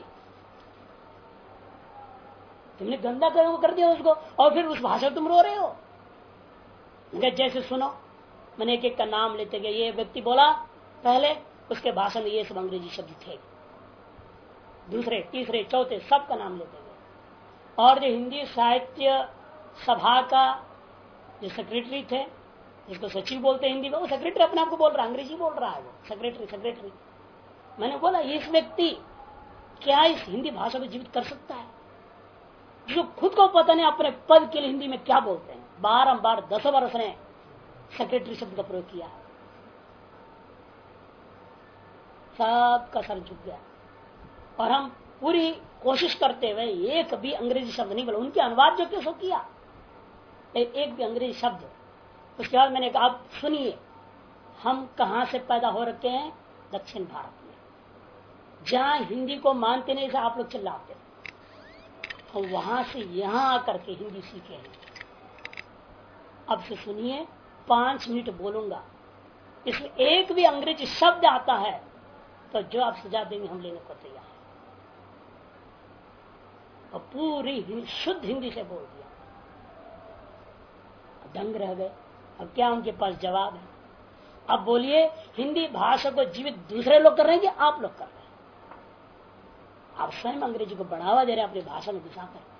तुमने गंदा कर दिया उसको, और फिर उस भाषा तुम रो रहे हो। जैसे सुनो, मैंने एक का नाम लेते गए, ये व्यक्ति बोला पहले, उसके भाषण में ये सब अंग्रेजी शब्द थे, दूसरे तीसरे चौथे सबका नाम लेते गए। और जो हिंदी साहित्य सभा का जो सेक्रेटरी थे, जिसको सचिव बोलते हैं हिंदी में, वो सेक्रेटरी अपने आप को बोल रहा है, अंग्रेजी बोल रहा है वो सेक्रेटरी। मैंने बोला इस व्यक्ति क्या इस हिंदी भाषा को जीवित कर सकता है, जो खुद को पता नहीं अपने पद के लिए हिंदी में क्या बोलते हैं। बारंबार 10 बार उसने सेक्रेटरी शब्द का प्रयोग किया, सबका सर झुक गया। और हम पूरी कोशिश करते हुए एक भी अंग्रेजी शब्द नहीं बोला, उनके अनुवाद जो कैसे किया, एक भी अंग्रेजी शब्द। उसके बाद मैंने कहा आप सुनिए, हम कहां से पैदा हो रखे हैं, दक्षिण भारत में, जहां हिंदी को मानते नहीं से आप लोग चिल्लाते, और वहां से यहां आकर के हिंदी सीखे हैं। अब से सुनिए, 5 मिनट बोलूंगा, इसमें एक भी अंग्रेजी शब्द आता है तो जो आप सजा देंगे हम लेने को तैयार है। और पूरी शुद्ध हिंदी से बोल दिया, दंग रह गए। अब क्या उनके पास जवाब है? अब बोलिए, हिंदी भाषा को जीवित दूसरे लोग कर रहे हैं कि आप लोग कर रहे हैं? आप स्वयं अंग्रेजी को बढ़ावा दे रहे हैं अपनी भाषा में घुसा कर।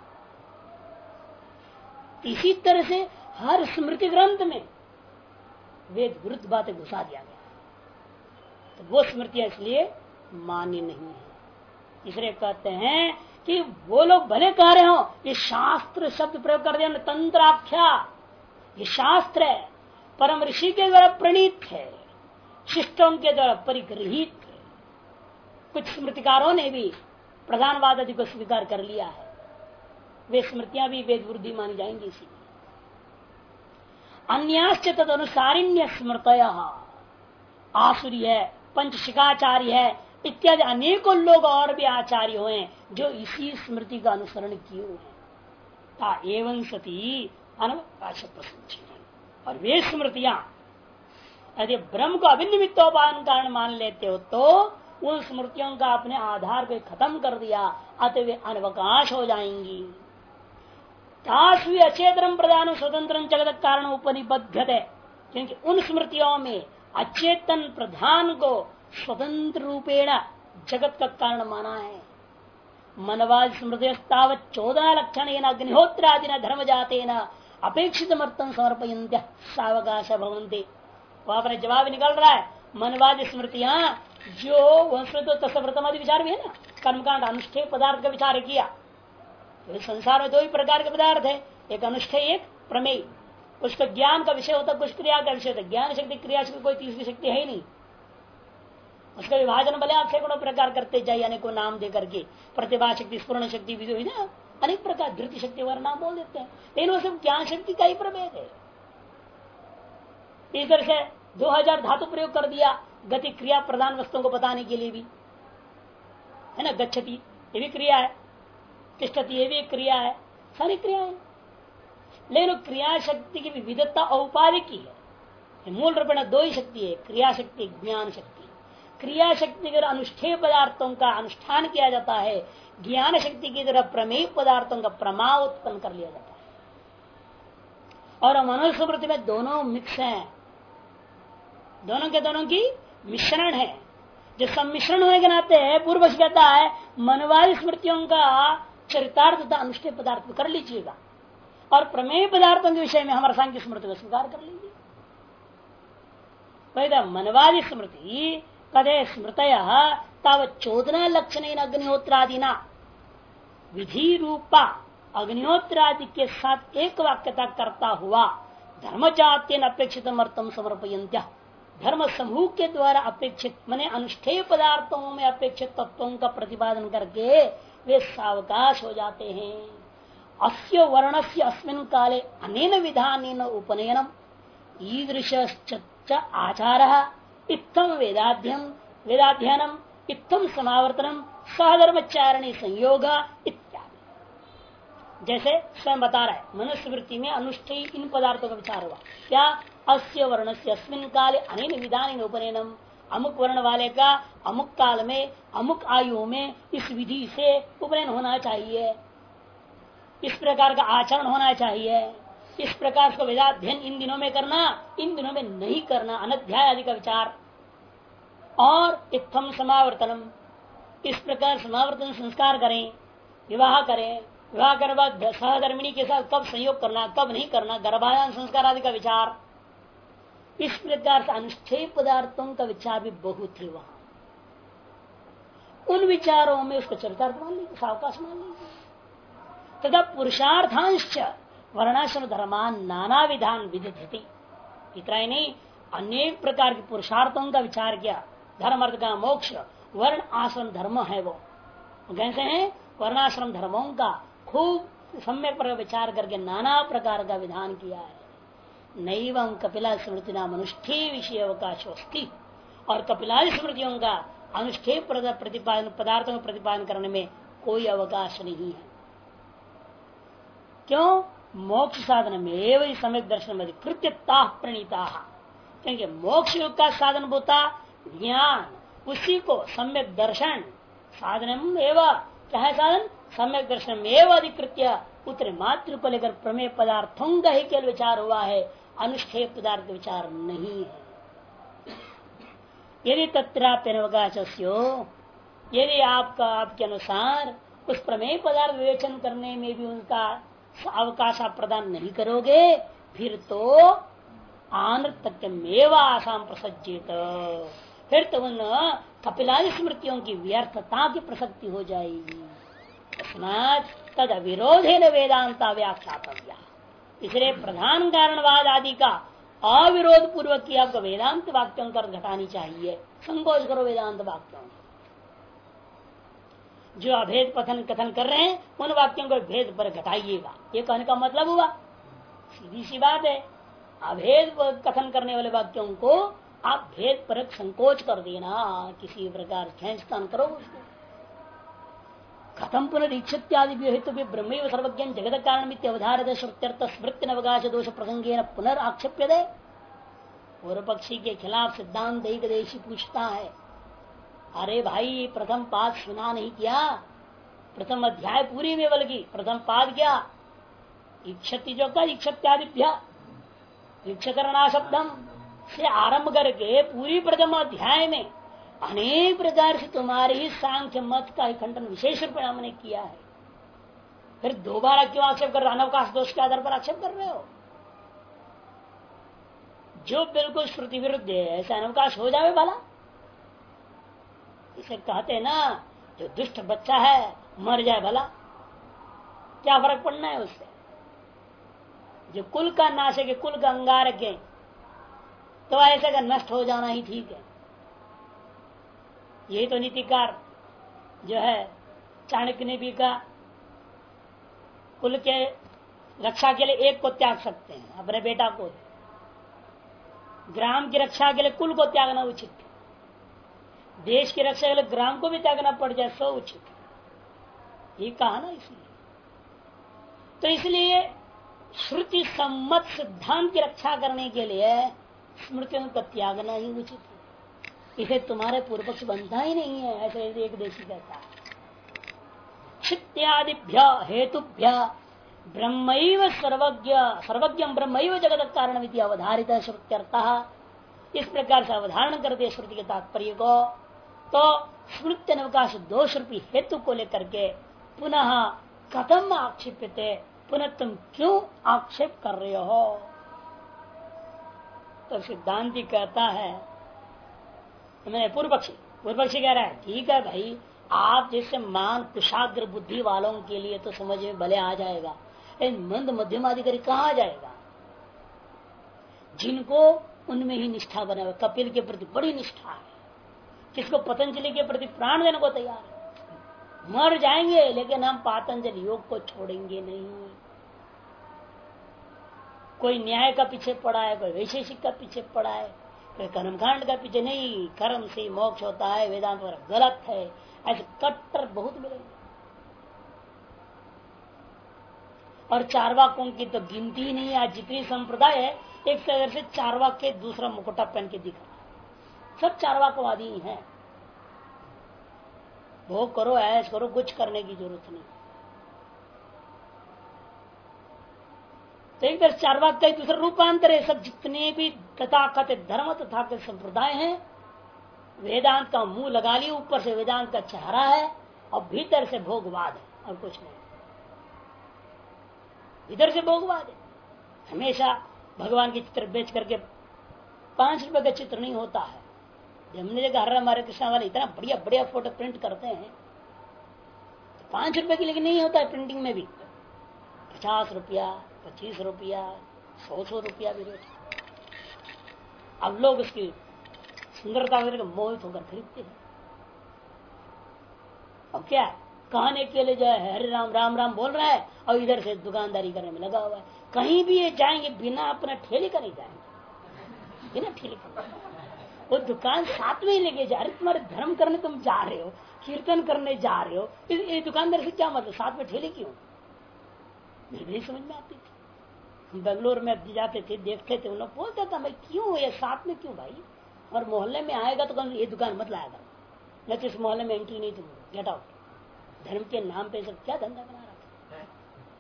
इसी तरह से हर स्मृति ग्रंथ में वेद विरुद्ध बातें घुसा दिया गया, तो वो स्मृतियां इसलिए मान्य नहीं है। इसलिए कहते हैं कि वो लोग भले कह रहे हो ये शास्त्र शब्द प्रयोग कर दिया, तंत्र आख्या, ये शास्त्र है, परम ऋषि के द्वारा प्रणीत है, शिष्टों के द्वारा परिगृहित है। कुछ स्मृतिकारों ने भी प्रधानवाद आदि को स्वीकार कर लिया है, वे स्मृतियां भी वेद विरुद्ध मानी जाएंगी। इसीलिए अन्याश्च तदनुसारिण्य स्मृतय आसुरी है, पंचशिकाचार्य है इत्यादि अनेकों लोग और भी आचार्य हुए जो इसी स्मृति का अनुसरण किए हुए हैं। एवं सती अनवकाश प्रसंग, और वे स्मृतियां यदि ब्रह्म को अभिनिमित्तोपादान कारण मान लेते हो तो उन स्मृतियों का अपने आधार पे खत्म कर दिया, अतः वे अनवकाश हो जाएंगी। तास्वी अचेतन प्रधान स्वतंत्र जगत कारण उपनिबद्धते, क्योंकि उन स्मृतियों में अचेतन प्रधान को स्वतंत्र रूपेण जगत का कारण माना है। मनवाद स्मृतिस्तावत 14 लक्षण अग्निहोत्रादि धर्म जाते न अपेक्षित मर्तन समर्पयन्त्य सावकाश भवन्ति। वहां पर जवाब निकल रहा है, मनवादी स्मृतियां जो वंशव्रतमादि विचार भी है ना, कर्मकांड अनुष्ठेय पदार्थ का विचार किया। तो संसार में दो ही प्रकार के पदार्थ है, एक अनुष्ठेय एक प्रमेय। उसका ज्ञान का विषय होता, कुछ क्रिया का विषय होता। ज्ञान शक्ति क्रिया शक्ति कोई तीसरी शक्ति है ही नहीं। उसका विभाजन भले आप सैकड़ों प्रकार करते जाइए, अनेकों नाम दे करके, प्रतिभा शक्ति, स्फुरण शक्ति भी ना, अनेक प्रकार, धृति शक्ति वगैरह नाम बोल देते हैं, लेकिन वो सब ज्ञान शक्ति का ही प्रभेद है। इस तरह से 2000 धातु प्रयोग कर दिया गति क्रिया प्रधान वस्तुओं को बताने के लिए भी, है ना। गच्छति ये भी क्रिया है, तिष्ठति ये भी एक क्रिया है, सारी क्रियाएं। लेकिन क्रिया शक्ति की विविधता औपाधिक की है। मूल रूप में दो ही शक्ति है, क्रिया शक्ति, ज्ञान शक्ति। क्रिया शक्ति के अनुष्ठेय पदार्थों का अनुष्ठान किया जाता है, ज्ञान शक्ति की तरह प्रमेय पदार्थों का प्रमा उत्पन्न कर लिया जाता है। और मनुस्मृति में दोनों मिक्स हैं, दोनों के दोनों की मिश्रण है। जो सम्मिश्रण होने के नाते पूर्व कहता है मनवादी स्मृतियों का चरितार्थ तथा अनुष्ठेय पदार्थ कर लीजिएगा, और प्रमेय पदार्थों के विषय में हमारा सांख्य स्मृति को स्वीकार कर लीजिए। मनवादी स्मृति कदे स्मृतय तावत 14 लक्षण अग्निहोत्रादिना विधि रूपा अग्निहोत्रादि के साथ एक वाक्यता करता हुआ धर्मजात्यन अपेक्षित अर्थम समर्पयन्त्य, धर्म समूह के द्वारा अपेक्षित माने अनुष्ठेय पदार्थों में अपेक्षित तत्वों का प्रतिपादन करके वे सावकाश हो जाते हैं। अस्य वर्णस्य अस्मिन् काले अनेन विधानेन उपनयनम ईदृश आचारः इत्थम वेदाध्ययनम इत्थम समावर्तनम सहधर्मचारणी संयोग इत्यादि। जैसे स्वयं बता रहा है, मनुस्मृति में अनुष्ठेय इन पदार्थों का विचार हुआ। क्या? अस्य वर्णस्य अस्मिन् काले अनेन विधानेन उपनयनम, अमुक वर्ण वाले का अमुक काल में अमुक आयु में इस विधि से उपनयन होना चाहिए, इस प्रकार का आचरण होना चाहिए, इस प्रकार को वेदाध्ययन इन दिनों में करना, इन दिनों में नहीं करना, अनध्याय आदि का विचार। और इत्थम समावर्तनम, इस प्रकार समावर्तन संस्कार करें, विवाह करें, विवाह करने बाद सहधर्मिणी के साथ कब संयोग करना, कब नहीं करना, गर्भाधान संस्कार आदि का विचार। इस प्रकार से अनुष्ठेय पदार्थों का विचार भी बहुत है वहां। उन विचारों में उसको चरितार्थ मान लीजिए, सावकाश मान लीजिए। तथा पुरुषार्थांश वर्णाश्रम धर्मान नाना विधान विधिति, इतना ही नहीं अनेक प्रकार के पुरुषार्थों का विचार किया। धर्म अर्थ का मोक्ष वर्ण आश्रम धर्म है, वो कैसे हैं? वर्णाश्रम धर्मों का खूब सम्यक पर विचार करके नाना प्रकार का विधान किया है। नैवं कपिला स्मृति नाम अनुष्ठेय विषय अवकाशोस्ति, और कपिलादि स्मृतियों का अनुष्ठेय प्रतिपादन पदार्थों का प्रतिपादन करने में कोई अवकाश नहीं है। क्यों? मोक्ष साधन में सम्यक दर्शन में कृत्यता प्रणीता, क्योंकि मोक्ष योग का साधन होता ज्ञान, उसी को सम्यक दर्शन साधन एवं क्या है साधन? सम्यक दर्शन एवं अधिकृत्य उत्तर मात्र को लेकर प्रमेय पदार्थों का ही केवल विचार हुआ है, अनुष्ठेय पदार्थ विचार नहीं है। यदि तत्राप्यनवकाशस्यो यदि आपके अनुसार उस प्रमेय पदार्थ विवेचन करने में भी उनका अवकाश आप प्रदान नहीं करोगे, फिर तो आनर्तक्यमेव आसाम प्रसज्जित, फिर तो उन कपिलादि स्मृतियों की व्यर्थता की प्रसक्ति हो जाएगी। तद अविरोधेन वेदांता व्याख्यातव्या, इसलिए प्रधान कारणवाद आदि का अविरोध पूर्वक की आपको वेदांत वाक्यों कर घटानी चाहिए। संकोच करो वेदांत वाक्यों, जो अभेद कथन कर रहे हैं उन वाक्यों को भेद पर घटाइएगा। ये कहने का मतलब हुआ सीधी सी बात है, अभेद कथन करने वाले वाक्यों को आप भेद पर संकोच कर देना, किसी प्रकार खेचतान करो उसको। खत्म पुनरीक्षत्यादि हेतु ब्रह्म सर्वज्ञ जगत कारण अवधारित श्रुत्यर्थ स्मृति अवकाश दोष प्रसंगे पुनर्आक्षेप्य दे। पूर्व पक्षी के खिलाफ सिद्धांत एकदेशी पूछता है, अरे भाई प्रथम पाद सुना नहीं किया, प्रथम अध्याय पूरी में, बल्कि प्रथम पाद क्या इक्षति जो का इक्षत्यादिभ्य इक्षकरणा शब्दम से आरंभ करके पूरी प्रथम अध्याय में अनेक प्रकार से तुम्हारे ही सांख्य मत का खंडन विशेष रूप में हमने किया है। फिर दोबारा क्यों आक्षेप कर रहे हो? अनवकाश दोष के आधार पर आक्षेप कर रहे हो, जो बिल्कुल श्रुति विरुद्ध है, ऐसा अनवकाश हो जाए भला। इसे कहते ना, जो दुष्ट बच्चा है मर जाए भला, क्या फर्क पड़ना है उससे। जो कुल का नाश है, कुल का अंगारक है, तो ऐसे का नष्ट हो जाना ही ठीक है। यही तो नीतिकार जो है चाणक्य ने भी कहा, कुल के रक्षा के लिए एक को त्याग सकते हैं, अपने बेटा को। ग्राम की रक्षा के लिए कुल को त्यागना उचित है, देश की रक्षा के लिए ग्राम को भी त्यागना पड़ जाए सो उचित है, ये कहा ना। इसलिए तो इसलिए श्रुति सम्मत सिद्धांत की रक्षा करने के लिए स्मृतियों का त्यागना ही उचित है। इसे तुम्हारे पूर्व पक्ष बनता ही नहीं है, ऐसे एक देशी कहता है। क्षित्यादिभ्य हेतुभ्य ब्रह्मैव सर्वज्ञ ब्रह्मैव जगत कारण अवधारित श्रुत्यर्थ, इस प्रकार से अवधारण करते श्रुति के तात्पर्य को, तो स्मृति अवकाश दोष रूपी हेतु को लेकर के पुनः कथम आक्षेप्यते, पुनः तुम क्यों आक्षेप कर रहे हो। तो सिद्धांति कहता है, मैंने पूर्व पक्षी कह रहा है, ठीक है भाई, आप जैसे मान कुशाग्र बुद्धि वालों के लिए तो समझ में भले आ जाएगा, लेकिन मंद मध्यम अधिकारी कहाँ जाएगा, जिनको उनमें ही निष्ठा बना हुआ। कपिल के प्रति बड़ी निष्ठा है, किसको पतंजलि के प्रति प्राण देने को तैयार है। मर जाएंगे लेकिन हम पातंजलि योग को छोड़ेंगे नहीं। कोई न्याय का पीछे पड़ा है, कोई वैशेषिक का पीछे पड़ा है, कोई कर्मकांड का पीछे, नहीं कर्म से मोक्ष होता है, वेदांत पर गलत है, ऐसे कट्टर बहुत मिलेंगे। और चारवाकों की तो गिनती ही नहीं है। आज जितनी संप्रदाय है, एक तरह से चारवाक के दूसरा मुकुटा पहन के दिख रहा है, सब चारवाकवादी ही है। वो करो ऐस करो, कुछ करने की जरूरत नहीं। तो एक तरह चारवाक का दूसरा रूपांतर है। सब जितने भी तथाकथित धर्म तथाकथित संप्रदाय हैं, वेदांत का मुंह लगा लिया, ऊपर से वेदांत का चेहरा है और भीतर से भोगवाद है और कुछ नहीं। इधर से भोगवाद है। हमेशा भगवान की चित्र बेच करके 5 रुपए का चित्र नहीं होता है। हमने देखा हर हमारे कृष्णा वाले इतना बढ़िया बढ़िया फोटो प्रिंट करते हैं, 5 रुपए के लिए नहीं होता है। प्रिंटिंग में भी 50 रुपया, 25 रुपया, 100 रुपया भी रोज। अब लोग उसकी सुंदरता करके मोहित होकर खरीदते हैं। अब क्या कहने के लिए जो है हरे राम राम राम बोल रहा है और इधर से दुकानदारी करने में लगा हुआ है। कहीं भी ये जाएंगे बिना अपना ठेले का नहीं जाएंगे, बिना ठेले का। वो दुकान साथ में ही लेके जा रहे। तुम्हारे धर्म करने तुम जा रहे हो, कीर्तन करने जा रहे हो, इस दुकानदार से क्या मतलब, साथ में ठेले क्यों? नहीं समझ में आती थी। हम बेंगलोर में जाते थे, देखते थे, उन लोग बोलते था भाई क्यों ये साथ में क्यों भाई, और मोहल्ले में आएगा तो ये दुकान मत लाएगा, नहीं तो इस मोहल्ले में एंट्री नहीं दूंगा, गेट आउट। धर्म के नाम पे सब क्या धंधा बना रहा था।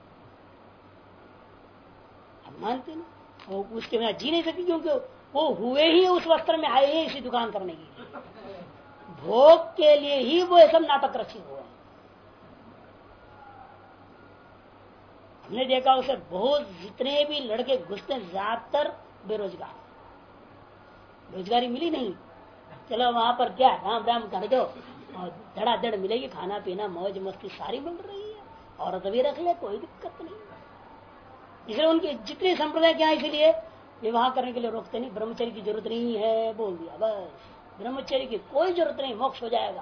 अब मानते ना, वो उसके बिना जी नहीं सकती, क्योंकि वो हुए ही उस वस्त्र में आए हैं इसी दुकान करने के लिए। भोग के लिए ही वो सब नाटक रचे हुए हैं। हमने देखा उसे बहुत जितने भी लड़के घुसते ज्यादातर बेरोजगार, रोजगारी मिली नहीं, चलो वहां पर क्या राम राम कर दो और धड़ाधड़ मिलेगी, खाना पीना मौज मस्ती सारी मिल रही है, औरत भी रख ले कोई दिक्कत नहीं। इसलिए उनके जितने संप्रदाय क्या, इसलिए विवाह करने के लिए रोकते नहीं, ब्रह्मचर्य की जरूरत नहीं है बोल दिया, बस ब्रह्मचर्य की कोई जरूरत नहीं, मोक्ष हो जाएगा।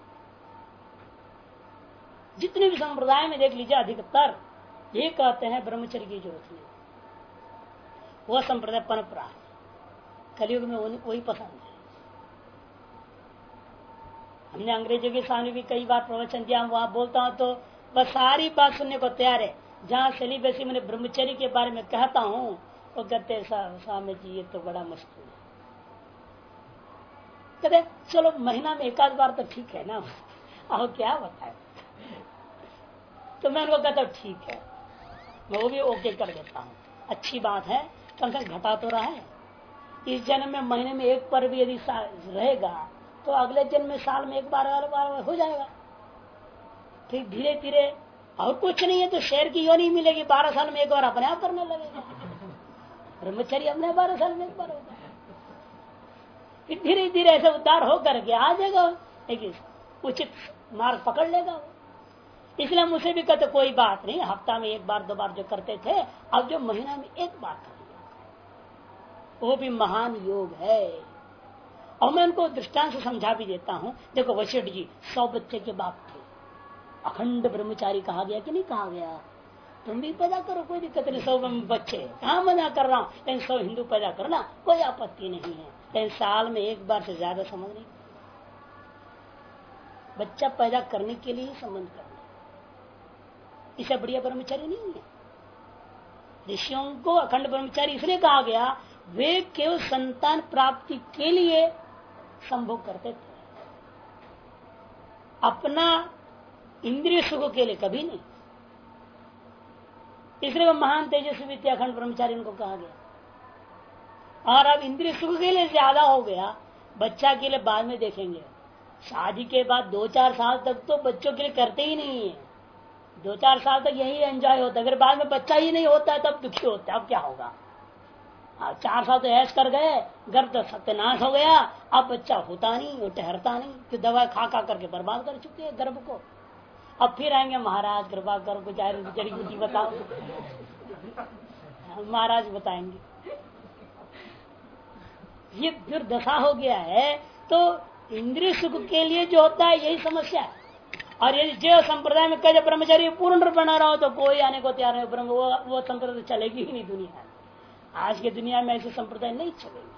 जितने भी संप्रदाय में देख लीजिए अधिकतर ये कहते हैं ब्रह्मचर्य की जरूरत नहीं, वह संप्रदाय पनप रहा है, कलयुग में वही पसंद है। हमने अंग्रेजों के सामने भी कई बार प्रवचन दिया, वहां बोलता हूं तो बस सारी बात सुनने को तैयार है। जहां सेलिब्रेसी मैंने ब्रह्मचर्य के बारे में कहता हूं वो कहते स्वामी जी ये तो बड़ा मुश्किल है, कहते चलो महीना में एक आध बार तो ठीक है ना, और क्या बताए। तो मैं उनको कहता हूं ठीक है, मैं वो भी ओके कर देता हूँ, अच्छी बात है, कम से कम घटा तो रहा है। इस जन्म में महीने में एक बार भी यदि रहेगा तो अगले जन्म में साल में एक बार हो जाएगा। फिर धीरे धीरे और कुछ नहीं है तो शेर की योनि मिलेगी, 12 साल में एक बार अपने आप करने लगेगा, ब्रह्मचर्य अपने 12 साल में एक बार होगा। फिर धीरे धीरे ऐसे उद्धार हो करके आ जाएगा, एक उचित मार्ग पकड़ लेगा। इसलिए हम उसे भी कहते कोई बात नहीं, हफ्ता में एक बार 2 बार जो करते थे अब जो महीना में एक बार कर लिया, वो भी महान योग है। और मैं उनको दृष्टांत से समझा भी देता हूँ। देखो वशिष्ठ जी 100 बच्चे के बाप थे, अखंड ब्रह्मचारी कहा गया कि नहीं कहा गया, तुम भी पैदा करो कोई दिक्कत नहीं, 100 बच्चे कहाँ मना कर रहा हूँ, लेकिन 100 हिंदू पैदा करना कोई आपत्ति नहीं है, लेकिन साल में एक बार से ज्यादा समझ नहीं, बच्चा पैदा करने के लिए ही संबंध करना, इससे बढ़िया ब्रह्मचारी नहीं है। ऋषियों को अखंड ब्रह्मचारी इसलिए कहा गया, वे केवल संतान प्राप्ति के लिए संभोग करते थे, अपना इंद्रिय सुख के लिए कभी नहीं। इसलिए वो महान तेजस्वी थे, अखंड ब्रह्मचारी उनको कहा गया। और अब इंद्रिय सुख के लिए ज्यादा हो गया, बच्चा के लिए बाद में देखेंगे। शादी के बाद 2-4 साल तक तो बच्चों के लिए करते ही नहीं है, 2-4 साल तक यही एंजॉय होता है, अगर बाद में बच्चा ही नहीं होता है तब दुखी होता है। अब क्या होगा, 4 साल तो ऐश कर गए, गर्भ तो सत्यानाश हो गया, अब बच्चा होता नहीं, वो ठहरता नहीं, कि दवा खा खा करके बर्बाद कर चुके हैं गर्भ को। अब फिर आएंगे महाराज कृपा करो कुछ जड़ी बूटी बताओ, महाराज बताएंगे। ये फिर दशा हो गया है। तो इंद्रिय सुख के लिए जो होता है यही समस्या है। और यदि जो संप्रदाय में कहे ब्रह्मचारी पूर्ण रूप बना रहा हो तो कोई आने को तैयार नहीं, वो संप्रदाय चलेगी ही नहीं दुनिया। आज के दुनिया में ऐसे संप्रदाय नहीं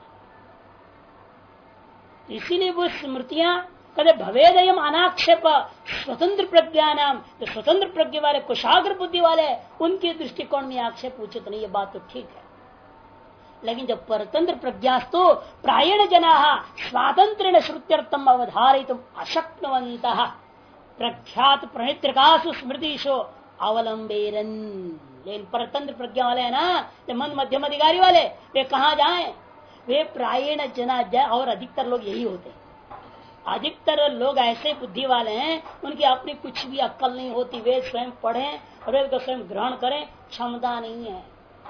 चलेंगे। इसीलिए वो स्मृतियां कदे भवेदयम अनाक्षेप स्वतंत्र प्रज्ञा नाम, जो स्वतंत्र प्रज्ञा वाले कुशाग्र बुद्धि वाले उनके दृष्टिकोण में आक्षेप उचित नहीं, ये बात तो ठीक है। लेकिन जब परतंत्र प्रज्ञास्तु प्रायण जना स्वातंत्र श्रुत्यर्थम अवधारितुम अशक्नुवन्तः प्रख्यात प्रणित्रकासु स्मृतिशो अवलंबेरन। लेकिन परतंत्र प्रज्ञा वाले है ना, मन मध्यम अधिकारी वाले, वे कहाँ जाएं, वे प्रायण जना जाए। और अधिकतर लोग यही होते हैं, अधिकतर लोग ऐसे बुद्धि वाले हैं, उनकी अपनी कुछ भी अक्ल नहीं होती, वे स्वयं पढ़ें और वेद को स्वयं ग्रहण करें क्षमता नहीं है,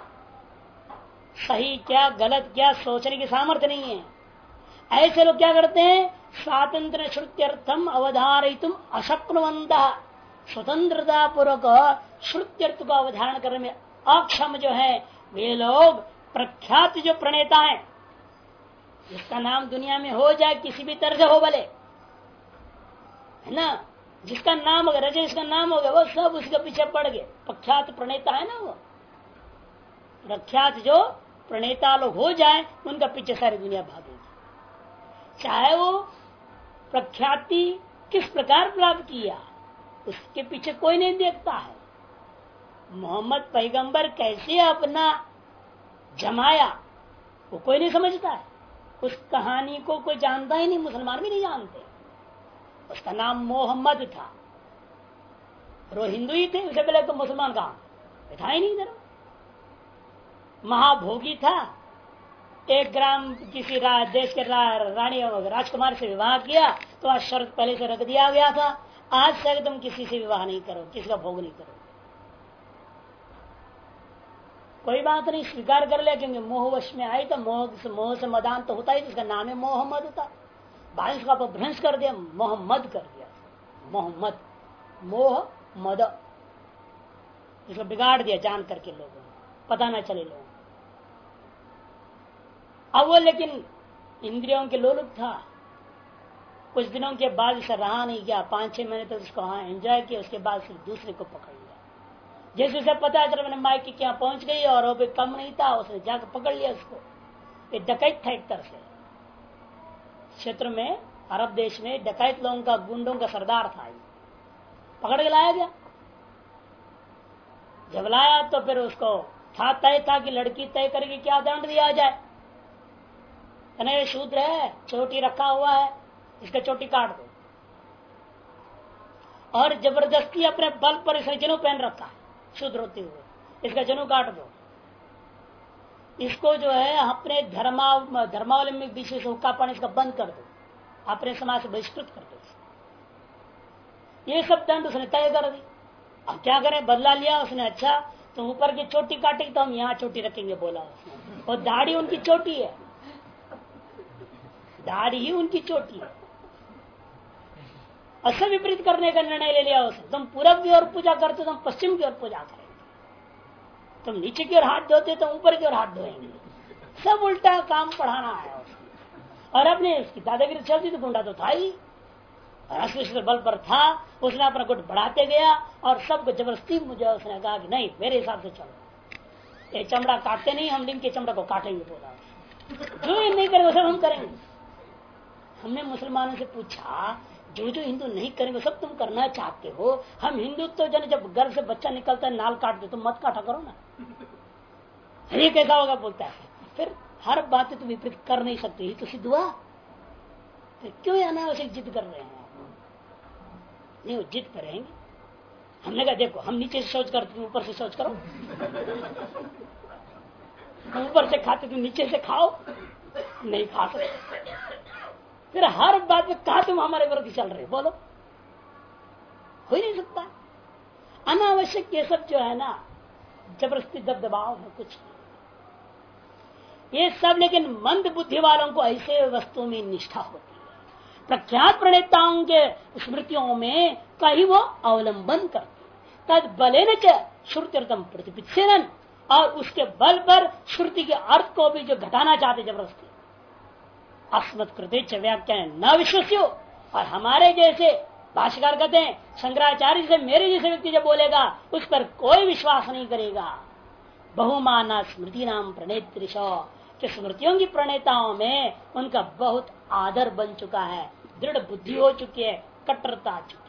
सही क्या गलत क्या सोचने की सामर्थ्य नहीं है। ऐसे लोग क्या करते हैं, स्वातंत्र श्रुत्यर्थम अवधारितुम अशक्नुवन्तः, स्वतंत्रता पूर्वक श्रुत्यर्थ को अवधारण करने में अक्षम जो है वे लोग प्रख्यात जो प्रणेता है, जिसका नाम दुनिया में हो जाए किसी भी तरह से हो भले, है ना, जिसका नाम होगा रजे, जिसका नाम होगा वो सब उसके पीछे पड़ गए। प्रख्यात प्रणेता है ना, वो प्रख्यात जो प्रणेता लोग हो जाए उनका पीछे सारी दुनिया भागेगी। चाहे वो प्रख्याति किस प्रकार प्राप्त किया उसके पीछे कोई नहीं देखता है। मोहम्मद पैगंबर कैसे अपना जमाया वो कोई नहीं समझता है, उस कहानी को कोई जानता ही नहीं, मुसलमान भी नहीं जानते। उसका नाम मोहम्मद था, वो हिंदू ही थे, उससे पहले तो मुसलमान कहा था ही नहीं। इधर महाभोगी था, एक ग्राम किसी देश के रानी राजकुमार से विवाह किया तो आज शर्त पहले से रख दिया गया था, आज से तुम किसी से विवाह नहीं करो, किसी का भोग नहीं करो। कोई बात नहीं, स्वीकार कर लिया, क्योंकि मोहवश में आए तो मोह से मदान तो होता ही, जिसका नाम है मोहम्मद था। बारिश का भ्रंश कर दिया, मोहम्मद कर दिया, मोहम्मद मोह मद, इसको बिगाड़ दिया जान करके लोगों ने, पता ना चले लोगों। अब वो लेकिन इंद्रियों के लोलुप था, कुछ दिनों के बाद इसे रहा नहीं गया, 5-6 महीने तक उसको हाँ एंजॉय किया, उसके बाद फिर दूसरे को पकड़ लिया। जैसे उसे पता चला मैंने माइक के यहाँ पहुंच गई और वो भी कम नहीं था, उसने जाकर पकड़ लिया उसको। ये डकैत था एक तरह से, क्षेत्र में अरब देश में डकैत लोगों का, गुंडों का सरदार था, पकड़ के लाया गया। जब लाया तो फिर उसको तय था कि लड़की तय करेगी क्या दंड दिया जाए। ये शूद्र है, चोटी रखा हुआ है, इसका चोटी काट दो। और जबरदस्ती अपने बल पर इसने जनेऊ पहन रखा है, शूद्र होते हुए, इसका जनेऊ काट दो। इसको जो है अपने धर्मावलंबी विषय से हुक्कापन इसका बंद कर दो, अपने समाज से बहिष्कृत कर दो। ये सब दंड उसने तय कर दी। अब क्या करें, बदला लिया उसने। अच्छा तो ऊपर की चोटी काटेगी तो हम यहाँ चोटी रखेंगे, बोला उसने। और दाढ़ी उनकी चोटी है, दाढ़ी ही उनकी चोटी है। असर विपरीत करने का निर्णय ले लिया उसने। तुम पूरब की ओर पूजा करते हो, तुम पश्चिम की ओर पूजा करेंगे, तुम नीचे की ओर हाथ धोते तो ऊपर की ओर हाथ धोएंगे। सब उल्टा काम पढ़ाना है उसने। और अपने उसकी दादागिरी चलती तो गुंडा तो था ही, और बल पर था, उसने अपना गुट बढ़ाते गया और सबको जबरदस्ती मुझे उसने कहा कि नहीं मेरे हिसाब से चलो, ये चमड़ा काटते नहीं, हम इनके चमड़ा को काटेंगे। बोला जो ये नहीं करेंगे सब हम करेंगे। हमने मुसलमानों से पूछा, जो जो हिंदू नहीं करेंगे सब तुम करना चाहते हो, हम हिंदुत्व तो जन जब गर्भ से बच्चा निकलता है नाल काट दे, तुम मत काटा करो ना, ये कैसा होगा बोलता है। फिर हर बात तुम विपरीत कर नहीं सकते, ये तो सिद्ध हुआ। फिर क्यों अनावश्यक जिद कर रहे हैं? नहीं, वो जिद करेंगे। हमने कहा देखो हम नीचे से सोच करते, तुम ऊपर से सोच करो। ऊपर से खाते तुम नीचे से खाओ, नहीं खा सकते। फिर हर बात में कहा तुम हमारे विरोधी चल रहे, बोलो, हो ही नहीं सकता। अनावश्यक ये सब जो है ना, जबरदस्ती दबदबाव है, कुछ नहीं ये सब। लेकिन मंद बुद्धि वालों को ऐसे वस्तुओं में निष्ठा होती है। प्रख्यात प्रणेताओं के स्मृतियों में कहीं वो अवलंबन करते, तद बले न श्रुत्यर्थम प्रतिपिच्छेदन, और उसके बल पर श्रुति के अर्थ को भी जो घटाना चाहते जबरदस्ती। अस्मत्कृते च व्याख्या न विश्वस्यो, और हमारे जैसे भाष्यकार कहते हैं शंकराचार्य से मेरे जैसे व्यक्ति जब बोलेगा उस पर कोई विश्वास नहीं करेगा। बहुमाना स्मृति नाम प्रणेत्रिश, कि स्मृतियों की प्रणेताओं में उनका बहुत आदर बन चुका है, दृढ़ बुद्धि हो चुकी है, कट्टरता आ चुकी है।